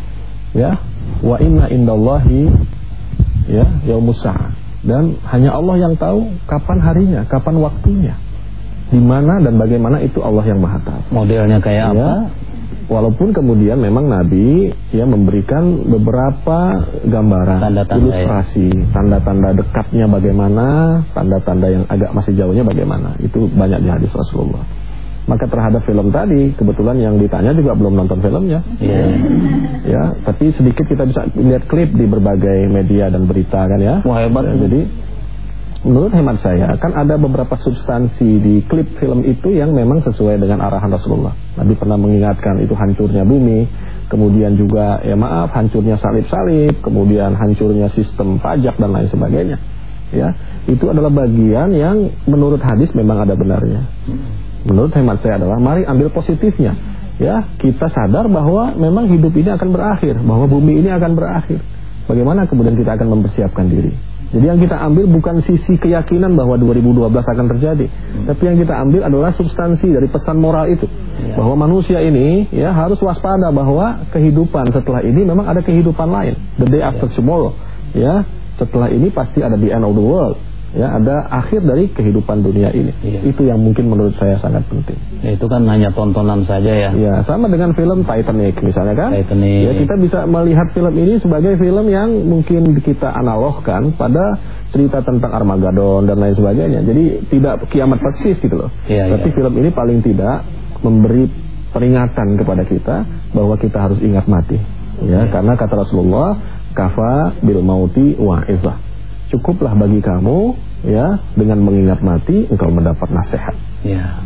ya, wa inna indallahi, ya, yaumus sa'ah. Dan hanya Allah yang tahu kapan harinya, kapan waktunya, di mana dan bagaimana, itu Allah yang Maha tahu. Modelnya kayak, ya, apa? Walaupun kemudian memang Nabi, ya, memberikan beberapa gambaran, tanda-tanda, ilustrasi, ya, tanda-tanda dekatnya bagaimana, tanda-tanda yang agak masih jauhnya bagaimana. Itu banyak di hadis Rasulullah. Maka terhadap film tadi, kebetulan yang ditanya juga belum nonton filmnya, yeah. ya, tapi sedikit kita bisa lihat klip di berbagai media dan berita kan, ya. Wah, hebat. Ya, jadi menurut hemat saya kan ada beberapa substansi di klip film itu yang memang sesuai dengan arahan Rasulullah. Nabi pernah mengingatkan itu hancurnya bumi, kemudian juga, ya maaf, hancurnya salib-salib, kemudian hancurnya sistem pajak dan lain sebagainya. Ya, itu adalah bagian yang menurut hadis memang ada benarnya. Menurut hemat saya adalah mari ambil positifnya, ya, kita sadar bahwa memang hidup ini akan berakhir, bahwa bumi ini akan berakhir. Bagaimana kemudian kita akan mempersiapkan diri? Jadi yang kita ambil bukan sisi keyakinan bahwa dua ribu dua belas akan terjadi, hmm. tapi yang kita ambil adalah substansi dari pesan moral itu, ya, bahwa manusia ini, ya, harus waspada bahwa kehidupan setelah ini memang ada kehidupan lain, the day after tomorrow, ya, setelah ini pasti ada the end of the world. Ya, ada akhir dari kehidupan dunia ini. Iya. Itu yang mungkin menurut saya sangat penting. Ya, itu kan hanya tontonan saja, ya. Ya, sama dengan film Titanic misalnya kan. Titanic. Ya, kita bisa melihat film ini sebagai film yang mungkin kita analogkan pada cerita tentang Armageddon dan lain sebagainya. Jadi tidak kiamat persis gitu loh. Iya, Tapi iya. film ini paling tidak memberi peringatan kepada kita bahwa kita harus ingat mati. Ya, iya. Karena kata Rasulullah, kafa bil mauti wa'izah. Cukuplah bagi kamu, ya, dengan mengingat mati engkau mendapat nasihat. Ya.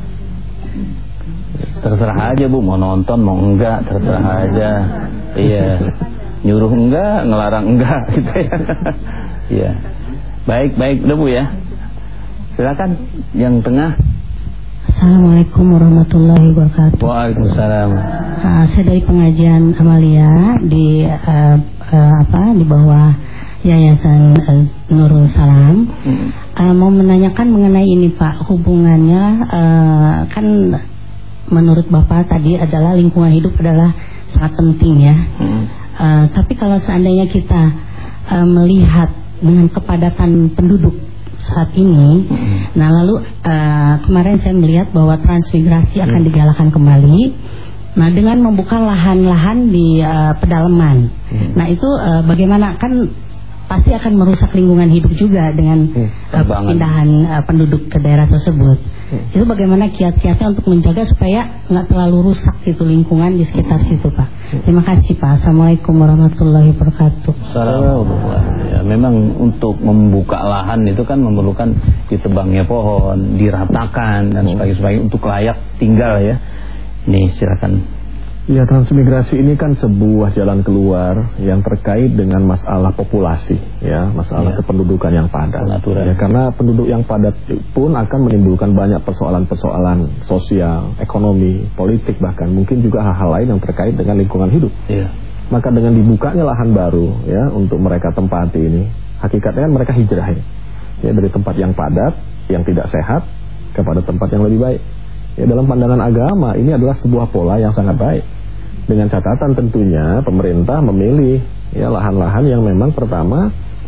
Terserah aja Bu, mau nonton mau enggak, terserah aja. Iya. Nyuruh enggak, ngelarang enggak gitu ya. Iya. Baik, baik, udah Bu ya. Silakan yang tengah. Assalamualaikum warahmatullahi wabarakatuh. Waalaikumsalam. Uh, saya dari pengajian Amalia di uh, uh, apa di bawah Yayasan uh, Nurul Salam. Hmm. Uh, mau menanyakan mengenai ini Pak, hubungannya uh, kan menurut Bapak tadi adalah lingkungan hidup adalah sangat penting ya. Hmm. Uh, tapi kalau seandainya kita uh, melihat dengan kepadatan penduduk saat ini. Hmm. Nah lalu uh, kemarin saya melihat bahwa transmigrasi akan hmm. digalakkan kembali. Nah dengan membuka lahan-lahan di uh, pedalaman. Hmm. Nah itu uh, bagaimana, kan pasti akan merusak lingkungan hidup juga dengan hmm. uh, pindahan uh, penduduk ke daerah tersebut. Hmm. Itu bagaimana kiat-kiatnya untuk menjaga supaya nggak terlalu rusak gitu lingkungan di sekitar hmm. situ, Pak. Terima kasih, Pak. Assalamualaikum warahmatullahi wabarakatuh. Assalamualaikum. Ya, memang untuk membuka lahan itu kan memerlukan ditebangnya pohon, diratakan dan sebagainya untuk layak tinggal ya. Nih silakan. Ya, transmigrasi ini kan sebuah jalan keluar yang terkait dengan masalah populasi, ya, masalah ya. kependudukan yang padat. Ya, karena penduduk yang padat pun akan menimbulkan banyak persoalan-persoalan sosial, ekonomi, politik, bahkan mungkin juga hal-hal lain yang terkait dengan lingkungan hidup. Ya. Maka dengan dibukanya lahan baru, ya, untuk mereka tempati ini, hakikatnya kan mereka hijrah, ya, ya dari tempat yang padat, yang tidak sehat kepada tempat yang lebih baik. Ya, dalam pandangan agama ini adalah sebuah pola yang sangat baik. Dengan catatan tentunya pemerintah memilih ya lahan-lahan yang memang pertama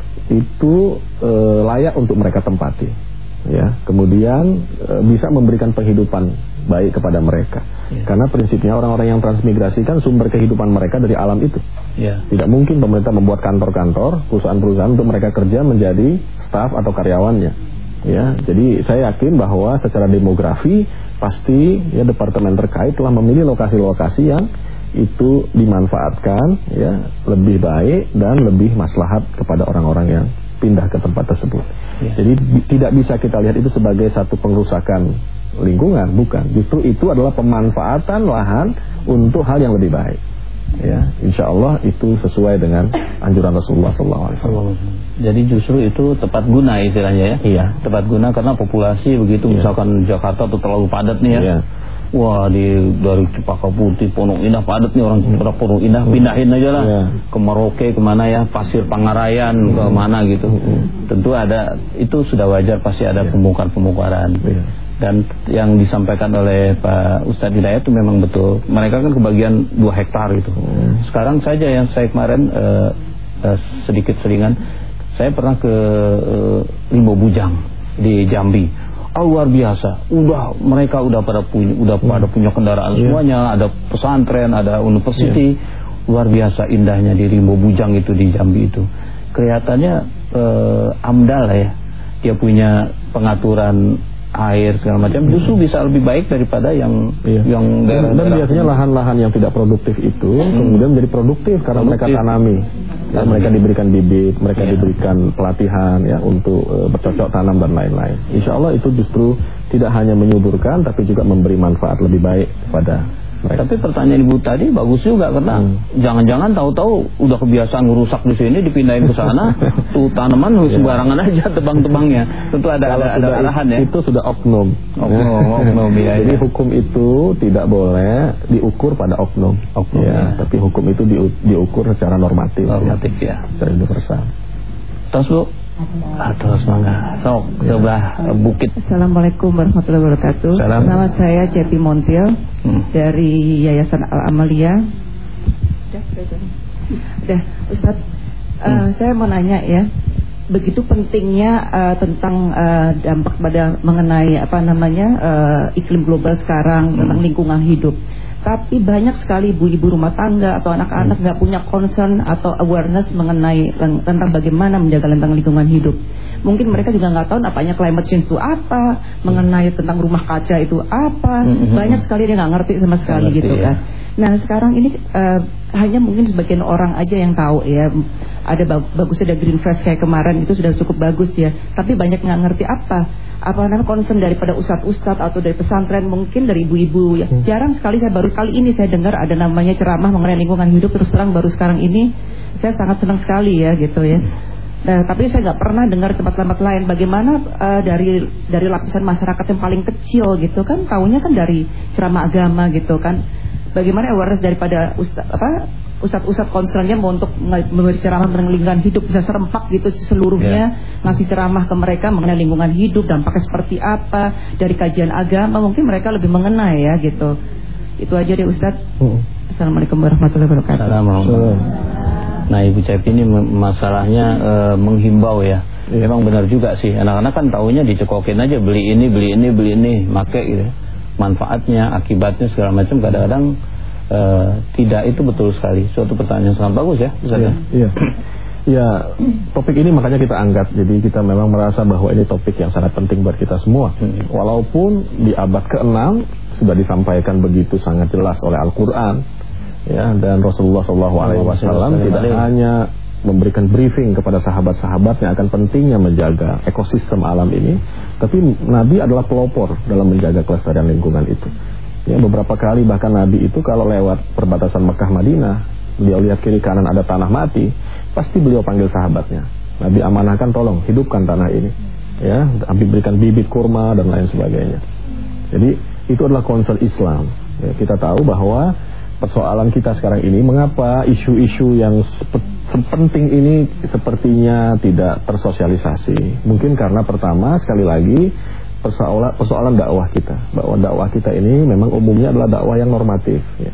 itu e, layak untuk mereka tempati. Ya, kemudian e, bisa memberikan penghidupan baik kepada mereka. Ya. Karena prinsipnya orang-orang yang transmigrasi kan sumber kehidupan mereka dari alam itu. Ya. Tidak mungkin pemerintah membuat kantor-kantor, perusahaan-perusahaan untuk mereka kerja menjadi staf atau karyawannya. Ya, jadi saya yakin bahwa secara demografi pasti ya departemen terkait telah memilih lokasi-lokasi yang itu dimanfaatkan ya lebih baik dan lebih maslahat kepada orang-orang yang pindah ke tempat tersebut. Ya. Jadi tidak bisa kita lihat itu sebagai satu pengrusakan lingkungan, bukan. Justru itu adalah pemanfaatan lahan untuk hal yang lebih baik. Ya, insya Allah itu sesuai dengan anjuran Rasulullah shallallahu alaihi wasallam. Jadi justru itu tepat guna istilahnya ya. Iya. Tepat guna karena populasi begitu iya. misalkan Jakarta tuh terlalu padat nih ya. Iya. Wah di dari Cempaka Putih, Pondok Indah padat nih orang hmm. Pondok Indah pindahin aja lah iya. ke Merauke kemana ya, Pasir Pangarayan hmm. ke mana gitu. Hmm. Tentu ada itu sudah wajar pasti ada iya. pembongkar-pembongkaran. Iya. Dan yang disampaikan oleh Pak Ustadz Hidayat itu memang betul. Mereka kan kebagian dua hektar itu. Hmm. Sekarang saja yang saya kemarin uh, uh, sedikit seringan, saya pernah ke uh, Limbo Bujang di Jambi. Oh, luar biasa. Udah mereka udah pada punya udah hmm. pada punya kendaraan yeah. semuanya, ada pesantren, ada university. Yeah. Luar biasa indahnya di Limbo Bujang itu di Jambi itu. Kelihatannya uh, amdal ya. Dia punya pengaturan air segala macam, justru bisa lebih baik daripada yang iya. yang daerah, dan, dan biasanya lahan-lahan yang tidak produktif itu hmm. kemudian menjadi produktif karena produktif. mereka tanami, ya, mereka diberikan bibit, mereka iya. diberikan pelatihan ya untuk uh, bercocok tanam dan lain-lain. Insya Allah itu justru tidak hanya menyuburkan tapi juga memberi manfaat lebih baik kepada mereka. Tapi pertanyaan Ibu tadi bagus juga karena jangan-jangan hmm. tahu-tahu udah kebiasaan ngerusak di sini dipindahin ke sana, tuh tanaman sembarangan aja tebang-tebangnya. Tentu ada ada, ada arahan ya. Itu sudah oknum. Oknum, oknum ya. Jadi ya. hukum itu tidak boleh diukur pada oknum. Oknum ya, ya. Tapi hukum itu di, diukur secara normatif. Normatif ya, ya. Secara universal. Terus Bu. Atau semangat sok sebelah Bukit. Assalamualaikum warahmatullahi wabarakatuh. Salam. Nama saya Cepi Montiel hmm. dari Yayasan Al Amalia. Udah, udah, udah. Ustaz, hmm. uh, saya mau nanya ya, begitu pentingnya uh, tentang uh, dampak pada mengenai apa namanya uh, iklim global sekarang hmm. tentang lingkungan hidup. Tapi banyak sekali ibu-ibu rumah tangga atau anak-anak nggak punya concern atau awareness mengenai tentang bagaimana menjaga tentang lingkungan hidup. Mungkin mereka juga nggak tahu apanya climate change itu apa, mengenai tentang rumah kaca itu apa. Banyak sekali dia nggak ngerti sama sekali ngerti, gitu kan. Ya. Nah sekarang ini uh, hanya mungkin sebagian orang aja yang tahu ya. Ada bagusnya ada Green Fresh kayak kemarin itu sudah cukup bagus ya. Tapi banyak nggak ngerti apa. Apa namanya concern daripada ustadz-ustadz atau dari pesantren, mungkin dari ibu-ibu ya. Hmm. Jarang sekali saya baru kali ini saya dengar ada namanya ceramah mengenai lingkungan hidup. Terus terang baru sekarang ini saya sangat senang sekali ya gitu ya. Nah, tapi saya nggak pernah dengar tempat-tempat lain. Bagaimana uh, dari dari lapisan masyarakat yang paling kecil gitu kan, taunya kan dari ceramah agama gitu kan. Bagaimana awareness daripada ustadz apa ustadz-ustadz concernnya mau untuk memberi ceramah tentang lingkungan hidup bisa serempak gitu seluruhnya yeah. ngasih ceramah ke mereka mengenai lingkungan hidup, dampaknya seperti apa dari kajian agama, mungkin mereka lebih mengenai ya gitu. Itu aja deh Ustadz. uh. Assalamualaikum warahmatullahi wabarakatuh. Assalamualaikum. Nah Ibu Cepi ini masalahnya e, menghimbau ya. Ya. Memang benar juga sih, anak-anak kan taunya dicekokin aja, beli ini, beli ini, beli ini, make gitu. Manfaatnya, akibatnya segala macam kadang-kadang e, tidak, itu betul sekali. Suatu pertanyaan yang sangat bagus ya. Iya. Iya. Ya, topik ini makanya kita angkat. Jadi kita memang merasa bahwa ini topik yang sangat penting buat kita semua. Hmm. Walaupun di abad keenam sudah disampaikan begitu sangat jelas oleh Al-Quran, ya, dan Rasulullah shallallahu alaihi wasallam tidak hanya memberikan briefing kepada sahabat-sahabatnya akan pentingnya menjaga ekosistem alam ini, tapi Nabi adalah pelopor dalam menjaga kelestarian lingkungan itu. Ya, beberapa kali bahkan Nabi itu kalau lewat perbatasan Mekah Madinah, beliau lihat kiri kanan ada tanah mati, pasti beliau panggil sahabatnya. Nabi amanahkan, tolong hidupkan tanah ini, ya, Nabi berikan bibit kurma dan lain sebagainya. Jadi itu adalah concern Islam. Ya, kita tahu bahwa persoalan kita sekarang ini, mengapa isu-isu yang sepenting ini sepertinya tidak tersosialisasi. Mungkin karena pertama, sekali lagi, persoalan, persoalan dakwah kita. Bahwa dakwah kita ini memang umumnya adalah dakwah yang normatif. Ya.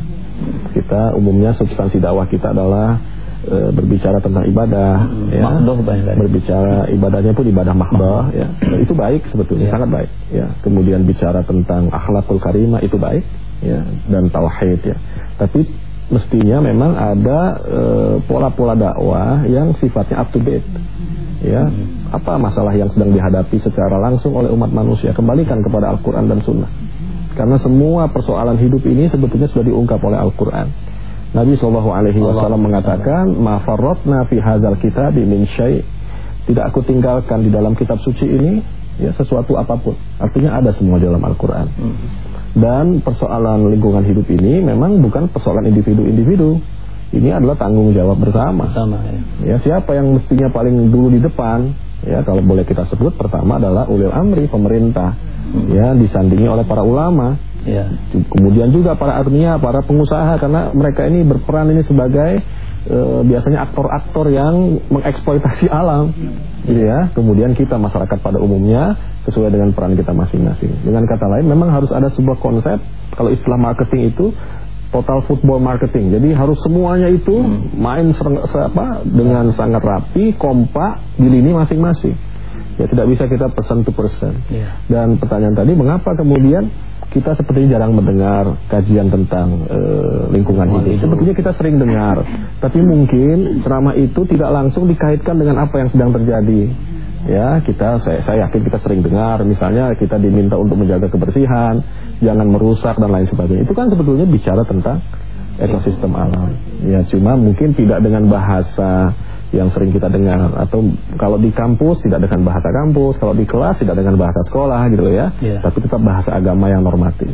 Kita umumnya substansi dakwah kita adalah e, berbicara tentang ibadah, hmm, ya, berbicara ibadahnya pun ibadah mahdoh, ya. Itu baik sebetulnya, ya. Sangat baik. Ya. Kemudian bicara tentang akhlakul karimah, itu baik, ya, dan tauhid, ya. Tapi mestinya memang ada pola-pola e, dakwah yang sifatnya up to date, ya. Apa masalah yang sedang dihadapi secara langsung oleh umat manusia, kembalikan kepada Al-Quran dan Sunnah. Karena semua persoalan hidup ini sebetulnya sudah diungkap oleh Al-Quran. Nabi shallallahu alaihi wasallam mengatakan, ma farratna fi hadzal kitabi min syai', tidak aku tinggalkan di dalam kitab suci ini ya sesuatu apapun. Artinya ada semua di dalam Al-Quran. Hmm. Dan persoalan lingkungan hidup ini memang bukan persoalan individu-individu. Ini adalah tanggung jawab bersama. Bersama ya. Ya, siapa yang mestinya paling dulu di depan? Ya, kalau boleh kita sebut, pertama adalah ulil amri, pemerintah. Hmm. Ya, disandingi oleh para ulama. Ya. Kemudian juga para arnia, para pengusaha, karena mereka ini berperan ini sebagai e, biasanya aktor-aktor yang mengeksploitasi alam, gitu ya. Kemudian kita masyarakat pada umumnya sesuai dengan peran kita masing-masing. Dengan kata lain, memang harus ada sebuah konsep. Kalau istilah marketing itu total football marketing. Jadi harus semuanya itu hmm. main sereng, apa, dengan sangat rapi, kompak di lini masing-masing. Ya, tidak bisa kita person to person. Yeah. Dan pertanyaan tadi, mengapa kemudian kita sepertinya jarang mendengar kajian tentang e, lingkungan hidup. Sebetulnya kita sering dengar, tapi mungkin ceramah itu tidak langsung dikaitkan dengan apa yang sedang terjadi. Ya, kita saya, saya yakin kita sering dengar, misalnya kita diminta untuk menjaga kebersihan, jangan merusak dan lain sebagainya. Itu kan sebetulnya bicara tentang ekosistem alam. Ya, cuma mungkin tidak dengan bahasa yang sering kita dengar, atau kalau di kampus tidak dengan bahasa kampus, kalau di kelas tidak dengan bahasa sekolah gitu ya, yeah. Tapi tetap bahasa agama yang normatif.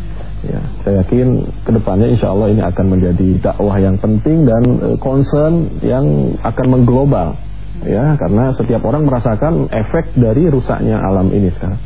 Ya, saya yakin kedepannya insya Allah ini akan menjadi dakwah yang penting dan uh, concern yang akan mengglobal, ya, karena setiap orang merasakan efek dari rusaknya alam ini sekarang.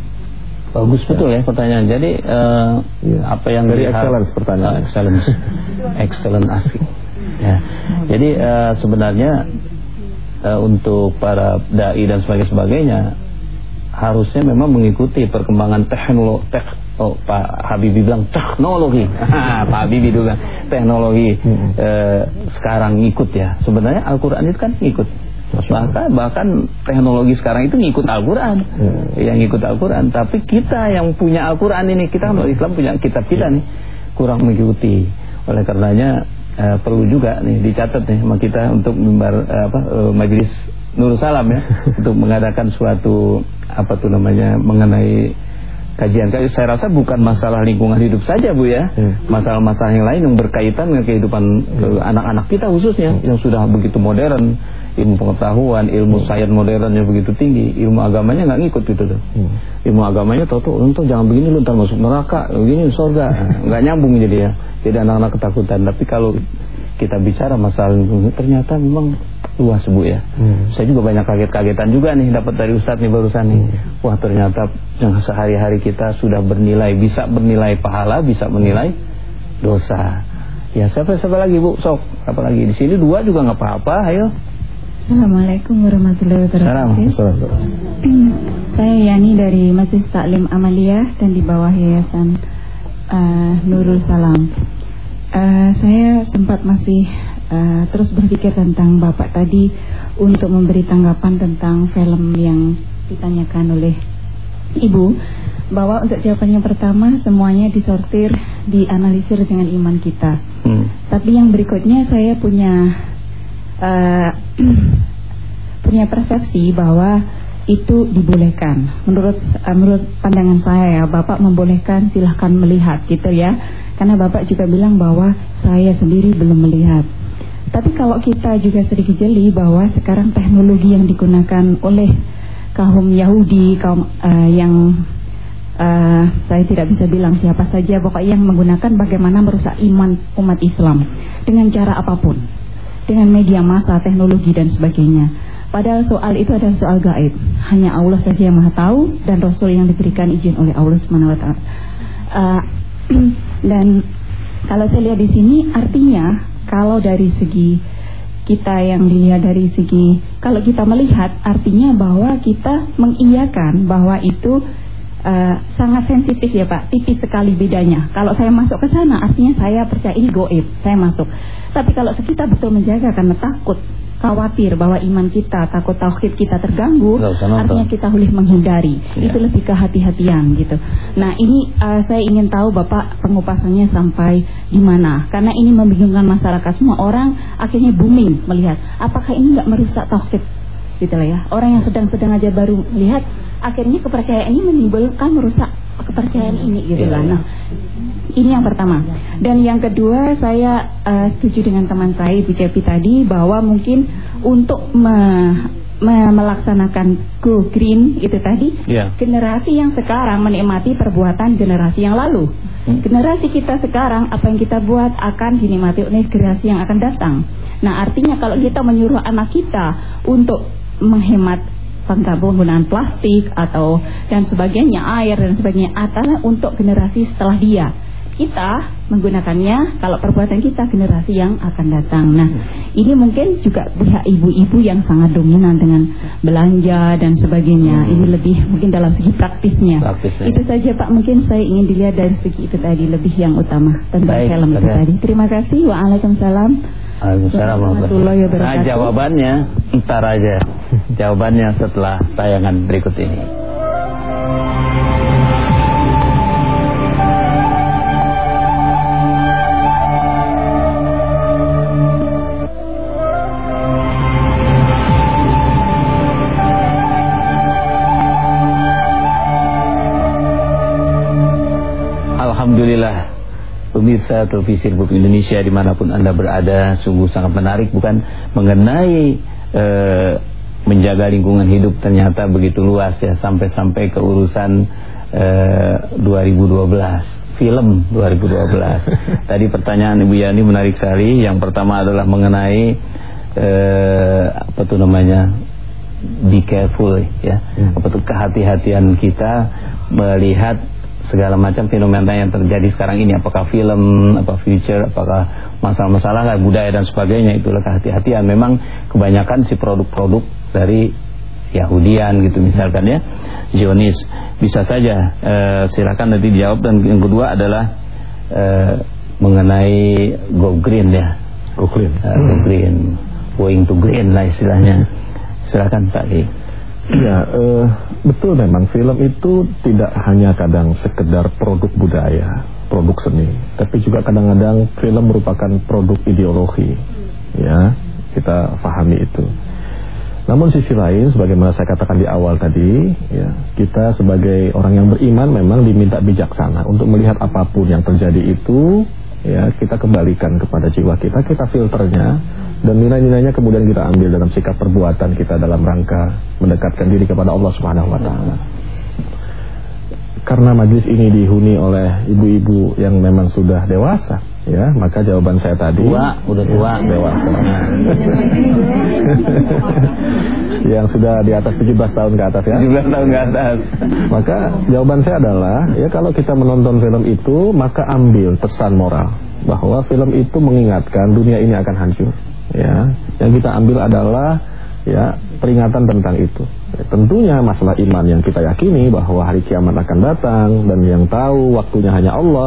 Bagus betul ya, ya pertanyaan. Jadi uh, ya. apa yang dari excellence pertanyaan. Uh, excellence, excellent asik. Ya. Jadi uh, sebenarnya uh, untuk para dai dan sebagainya harusnya memang mengikuti perkembangan teknologi. Tek, oh, Pak Habibie bilang teknologi. Pak Habibie juga teknologi uh, sekarang ikut ya. Sebenarnya Al-Quran itu kan ikut. Bahkan bahkan teknologi sekarang itu ngikut Al-Quran, hmm. yang ngikut Al-Quran. Tapi kita yang punya Al-Quran ini, kita kan Islam punya kitab kita nih, kurang mengikuti. Oleh karenanya Uh, perlu juga nih dicatat nih sama kita untuk membar, uh, apa, uh, majelis Nurul Salam ya untuk mengadakan suatu apa tuh namanya mengenai kajian. Saya rasa bukan masalah lingkungan hidup saja Bu ya, masalah-masalah yang lain yang berkaitan dengan kehidupan anak-anak kita khususnya yang sudah begitu modern, ilmu pengetahuan, ilmu sains modernnya begitu tinggi, ilmu agamanya nggak ngikut gitu tuh. Ilmu agamanya tahu tuh untuk jangan begini lu ntar masuk neraka, begini surga, nggak nyambung jadi ya. Jadi anak-anak ketakutan. Tapi kalau kita bicara masalah lingkungan ternyata memang luas Bu ya. Hmm. Saya juga banyak kaget-kagetan juga nih dapat dari Ustadz nih barusan nih. Hmm. Wah ternyata yang sehari-hari kita sudah bernilai, bisa bernilai pahala, bisa menilai dosa. Ya siapa siapa lagi Bu? Sok. Apalagi di sini dua juga nggak apa-apa. Ayo. Assalamualaikum warahmatullahi wabarakatuh. Assalamualaikum. Saya Yani dari Majelis Taklim Amaliyah dan di bawah Yayasan uh, Nurul Salam. Uh, saya sempat masih uh, terus berpikir tentang Bapak tadi untuk memberi tanggapan tentang film yang ditanyakan oleh Ibu, bahwa untuk jawaban yang pertama semuanya disortir, dianalisir dengan iman kita. Hmm. Tapi yang berikutnya saya punya uh, punya persepsi bahwa itu dibolehkan. Menurut uh, menurut pandangan saya ya, Bapak membolehkan, silahkan melihat gitu ya. Karena Bapak juga bilang bahwa saya sendiri belum melihat. Tapi kalau kita juga sedikit jeli bahwa sekarang teknologi yang digunakan oleh kaum Yahudi, kaum uh, yang uh, saya tidak bisa bilang siapa saja, pokoknya yang menggunakan bagaimana merusak iman umat Islam dengan cara apapun, dengan media massa, teknologi dan sebagainya. Padahal soal itu adalah soal gaib. Hanya Allah saja yang Maha tahu dan Rasul yang diberikan izin oleh Allah Subhanahu wa taala. Uh, dan kalau saya lihat di sini artinya kalau dari segi kita yang dilihat dari segi kalau kita melihat artinya bahwa kita mengiyakan bahwa itu uh, sangat sensitif ya Pak, tipis sekali bedanya. Kalau saya masuk ke sana artinya saya percaya ini goib, saya masuk. Tapi kalau kita betul menjaga karena takut, khawatir bahwa iman kita, takut tauhid kita terganggu, artinya kita boleh menghindari. Ya. Itu lebih kehati-hatian gitu. Nah ini uh, saya ingin tahu Bapak pengupasannya sampai di mana, karena ini membingungkan masyarakat. Semua orang akhirnya booming melihat apakah ini nggak merusak tauhid gitu lah ya. Orang yang sedang-sedang aja baru melihat, akhirnya kepercayaan ini menimbulkan merusak kepercayaan ini gitu lah. Nah ini yang pertama. Dan yang kedua saya uh, setuju dengan teman saya Ibu Cepi tadi bahwa mungkin untuk me, me, melaksanakan go green itu tadi, yeah. generasi yang sekarang menikmati perbuatan generasi yang lalu. hmm. Generasi kita sekarang apa yang kita buat akan dinikmati oleh generasi yang akan datang. Nah artinya kalau kita menyuruh anak kita untuk menghemat penggunaan plastik atau dan sebagainya, air dan sebagainya adalah untuk generasi setelah dia. Kita menggunakannya kalau perbuatan kita generasi yang akan datang. Nah ini mungkin juga pihak ibu-ibu yang sangat dominan dengan belanja dan sebagainya. Ini lebih mungkin dalam segi praktisnya. Praktisnya. Itu saja Pak, mungkin saya ingin dilihat dari segi itu tadi, lebih yang utama tentang Baik, film itu tadi. Terima kasih. Waalaikumsalam. Waalaikumsalam warahmatullahi wabarakatuh. Nah jawabannya ntar aja. Jawabannya setelah tayangan berikut ini. Alhamdulillah, pemirsa televisi Republik Indonesia dimanapun Anda berada, sungguh sangat menarik, bukan mengenai e, menjaga lingkungan hidup ternyata begitu luas ya, sampai-sampai ke urusan e, dua ribu dua belas, film dua ribu dua belas. Tadi pertanyaan Ibu Yani menarik sekali. Yang pertama adalah mengenai e, apa tuh namanya, be careful ya, hmm. apa tuh kehati-hatian kita melihat segala macam fenomena yang terjadi sekarang ini, apakah film, apa future, apakah masalah-masalah budaya dan sebagainya. Itulah kehati-hatian. Memang kebanyakan si produk-produk dari Yahudian gitu misalkan ya, Zionis. Bisa saja e, silakan nanti dijawab. Dan yang kedua adalah e, mengenai go green ya, go green, e, go green, going to green lah istilahnya. Silakan Pak Ki. Ya, uh, betul memang film itu tidak hanya kadang sekedar produk budaya, produk seni, tapi juga kadang-kadang film merupakan produk ideologi. Ya, kita pahami itu. Namun sisi lain, sebagaimana saya katakan di awal tadi, ya, kita sebagai orang yang beriman memang diminta bijaksana untuk melihat apapun yang terjadi itu, ya, kita kembalikan kepada jiwa kita, kita filternya. Dan nilai-nilainya kemudian kita ambil dalam sikap perbuatan kita dalam rangka mendekatkan diri kepada Allah Subhanahu wa taala. Karena majlis ini dihuni oleh ibu-ibu yang memang sudah dewasa, ya, maka jawaban saya tadi tua, udah tua, ya, dewasa. Yang sudah di atas tujuh belas tahun ke atas ya. tujuh belas tahun ke atas. Maka jawaban saya adalah, ya, kalau kita menonton film itu, maka ambil pesan moral bahwa film itu mengingatkan dunia ini akan hancur. Ya, yang kita ambil adalah ya peringatan tentang itu. Ya, tentunya masalah iman yang kita yakini bahwa hari kiamat akan datang dan yang tahu waktunya hanya Allah.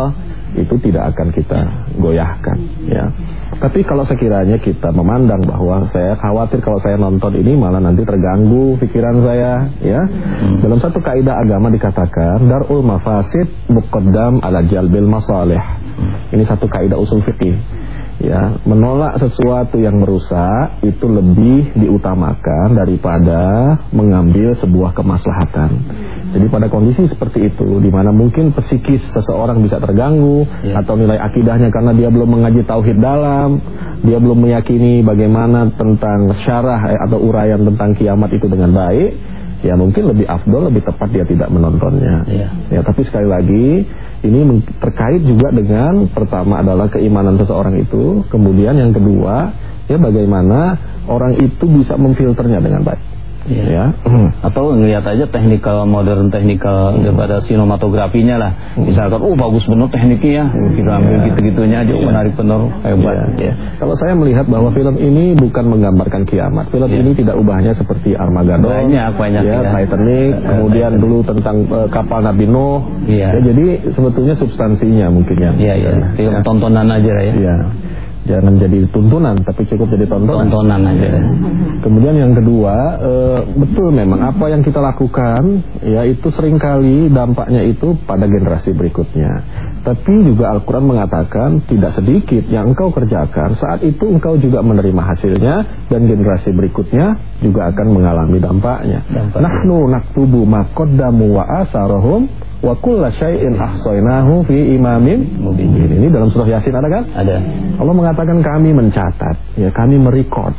itu tidak akan kita goyahkan, ya. Tapi kalau sekiranya kita memandang bahwa saya khawatir kalau saya nonton ini malah nanti terganggu pikiran saya, ya. Hmm. Dalam satu kaidah agama dikatakan darul mafasid muqaddam ala jalbil masalih. Ini satu kaidah usul fikih. Ya, menolak sesuatu yang merusak itu lebih diutamakan daripada mengambil sebuah kemaslahatan. Jadi pada kondisi seperti itu, di mana mungkin psikis seseorang bisa terganggu, ya, atau nilai akidahnya karena dia belum mengaji tauhid dalam, dia belum meyakini bagaimana tentang syarah eh, atau uraian tentang kiamat itu dengan baik, ya mungkin lebih afdol, lebih tepat dia tidak menontonnya. Ya. Ya, tapi sekali lagi ini terkait juga dengan pertama adalah keimanan seseorang itu, kemudian yang kedua ya bagaimana orang itu bisa memfilternya dengan baik. Ya. Ya. Atau ngelihat aja teknikal modern teknikal hmm. daripada sinematografinya lah. Hmm. Misalkan oh bagus benar tekniknya, kita ambil ya. gitu-gitunya aja, ya. menarik benar, hebat. Ya. Ya. Kalau saya melihat bahwa film ini bukan menggambarkan kiamat. Film ya. ini tidak ubahnya seperti Armageddon, banyak, banyak, ya, ya. Titanic, ya. kemudian ya. dulu tentang uh, kapal Nabi Nuh. Ya. Ya, jadi sebetulnya substansinya mungkin ya. Iya, iya. Film ya. tontonan aja lah ya. Ya. Jangan jadi tuntunan, tapi cukup jadi tontonan. Tontonan aja. Kemudian yang kedua, e, betul memang apa yang kita lakukan, ya itu seringkali dampaknya itu pada generasi berikutnya. Tapi juga Al-Quran mengatakan tidak sedikit yang engkau kerjakan, saat itu engkau juga menerima hasilnya, dan generasi berikutnya juga akan mengalami dampaknya. Dampak. Nahnu naktubu ma qaddamu wa asarahum wa kulla syai'in ahsaynahu fi imamin mubin. Ini dalam surah Yasin ada kan? Ada. Allah mengatakan kami mencatat, ya kami merekod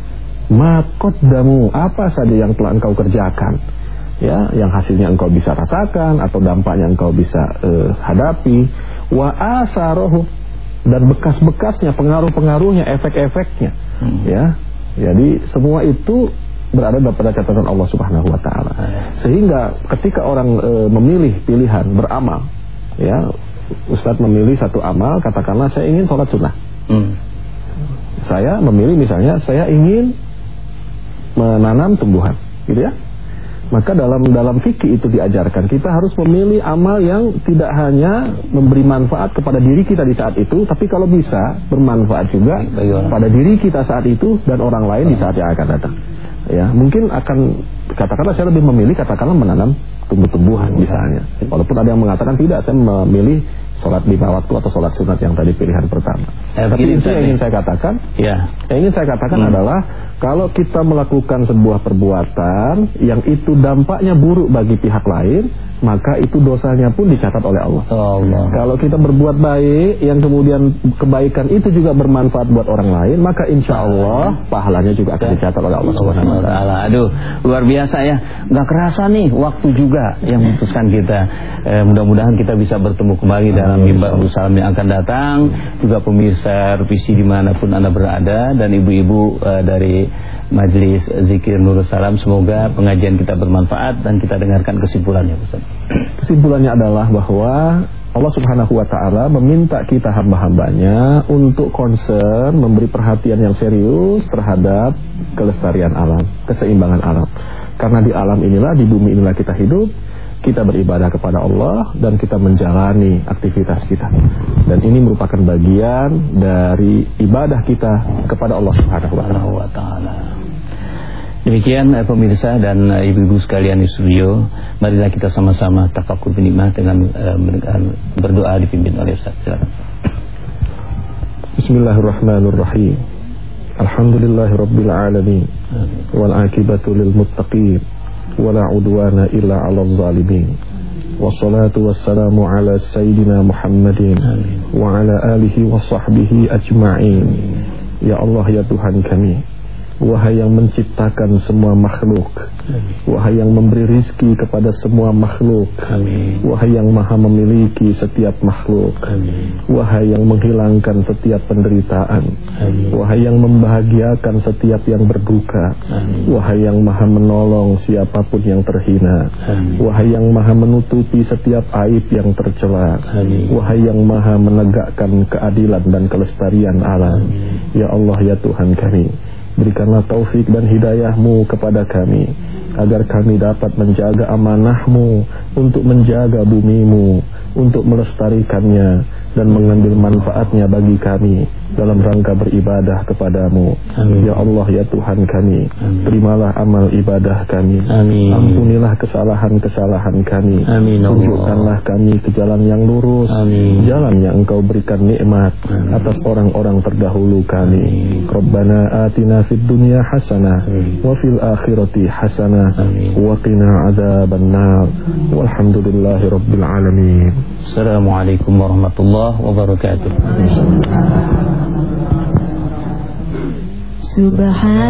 ma qaddamu, apa saja yang telah engkau kerjakan, ya yang hasilnya engkau bisa rasakan atau dampaknya engkau bisa uh, hadapi, wa asarahum, dan bekas-bekasnya, pengaruh-pengaruhnya, efek-efeknya, hmm. ya. Jadi semua itu berada pada catatan Allah Subhanahu wa taala. Sehingga ketika orang e, memilih pilihan beramal, ya, Ustadz memilih satu amal, katakanlah saya ingin sholat sunnah. Hmm. Saya memilih misalnya saya ingin menanam tumbuhan, gitu ya. Maka dalam dalam fikih itu diajarkan kita harus memilih amal yang tidak hanya memberi manfaat kepada diri kita di saat itu, tapi kalau bisa bermanfaat juga pada diri kita saat itu dan orang lain di saat yang akan datang. Ya, mungkin akan katakanlah saya lebih memilih katakanlah menanam tumbuh-tumbuhan misalnya. Walaupun ada yang mengatakan tidak, saya memilih sholat lima waktu atau sholat sunat yang tadi pilihan pertama. Eh, Tapi itu yang ingin saya katakan, ya. Yang ingin saya katakan hmm. adalah kalau kita melakukan sebuah perbuatan yang itu dampaknya buruk bagi pihak lain, maka itu dosanya pun dicatat oleh Allah. Oh, Allah. Kalau kita berbuat baik yang kemudian kebaikan itu juga bermanfaat buat orang lain, maka insya Allah pahalanya juga akan dicatat oleh Allah Subhanahu wa taala. Aduh, luar biasa ya. Nggak kerasa nih waktu juga yang memutuskan kita. Eh, mudah-mudahan kita bisa bertemu kembali dalam Mimbar Salam yang akan datang. Juga pemirsa revisi dimanapun Anda berada, dan ibu-ibu eh, dari Majelis Zikir Nurul Salam, semoga pengajian kita bermanfaat dan kita dengarkan kesimpulannya, Ustaz. Kesimpulannya adalah bahwa Allah Subhanahu wa taala meminta kita hamba-hambanya untuk concern, memberi perhatian yang serius terhadap kelestarian alam, keseimbangan alam. Karena di alam inilah, di bumi inilah kita hidup, kita beribadah kepada Allah, dan kita menjalani aktivitas kita. Dan ini merupakan bagian dari ibadah kita kepada Allah Subhanahu wa taala. Demikian eh, pemirsa dan eh, ibu-ibu sekalian di studio, marilah kita sama-sama tafakur binikmah dengan eh, berdoa dipimpin oleh Ustaz. Silakan. Bismillahirrahmanirrahim. Alhamdulillahirabbil alamin. Wal aqibatu lil muttaqin. Wala udwana illa 'alal zalimin. Wassalatu wassalamu ala sayyidina Muhammadin wa ala alihi wa sahbihi ajma'in. Ya Allah, ya Tuhan kami, wahai yang menciptakan semua makhluk, wahai yang memberi rizki kepada semua makhluk, Amin. Wahai yang maha memiliki setiap makhluk, Amin. Wahai yang menghilangkan setiap penderitaan, Amin. Wahai yang membahagiakan setiap yang berduka, Amin. Wahai yang maha menolong siapapun yang terhina, Amin. Wahai yang maha menutupi setiap aib yang tercela, Amin. Wahai yang maha menegakkan keadilan dan kelestarian alam, Amin. Ya Allah, ya Tuhan kami, berikanlah taufik dan hidayah-Mu kepada kami, agar kami dapat menjaga amanah-Mu untuk menjaga bumi-Mu, untuk melestarikannya dan mengambil manfaatnya bagi kami dalam rangka beribadah kepadamu. Amin. Ya Allah, ya Tuhan kami, amin, terimalah amal ibadah kami. Amin. Ampunilah kesalahan-kesalahan kami. Amin. Tunjukkanlah kami ke jalan yang lurus. Amin. Jalan yang Engkau berikan nikmat, amin, atas orang-orang terdahulu kami. Amin. Rabbana atina fid dunya hasanah, amin, wa fil akhirati hasanah, amin, wa qina adzabannar. Walhamdulillahi rabbil alamin. Assalamualaikum warahmatullahi wabarakatuh. Subhan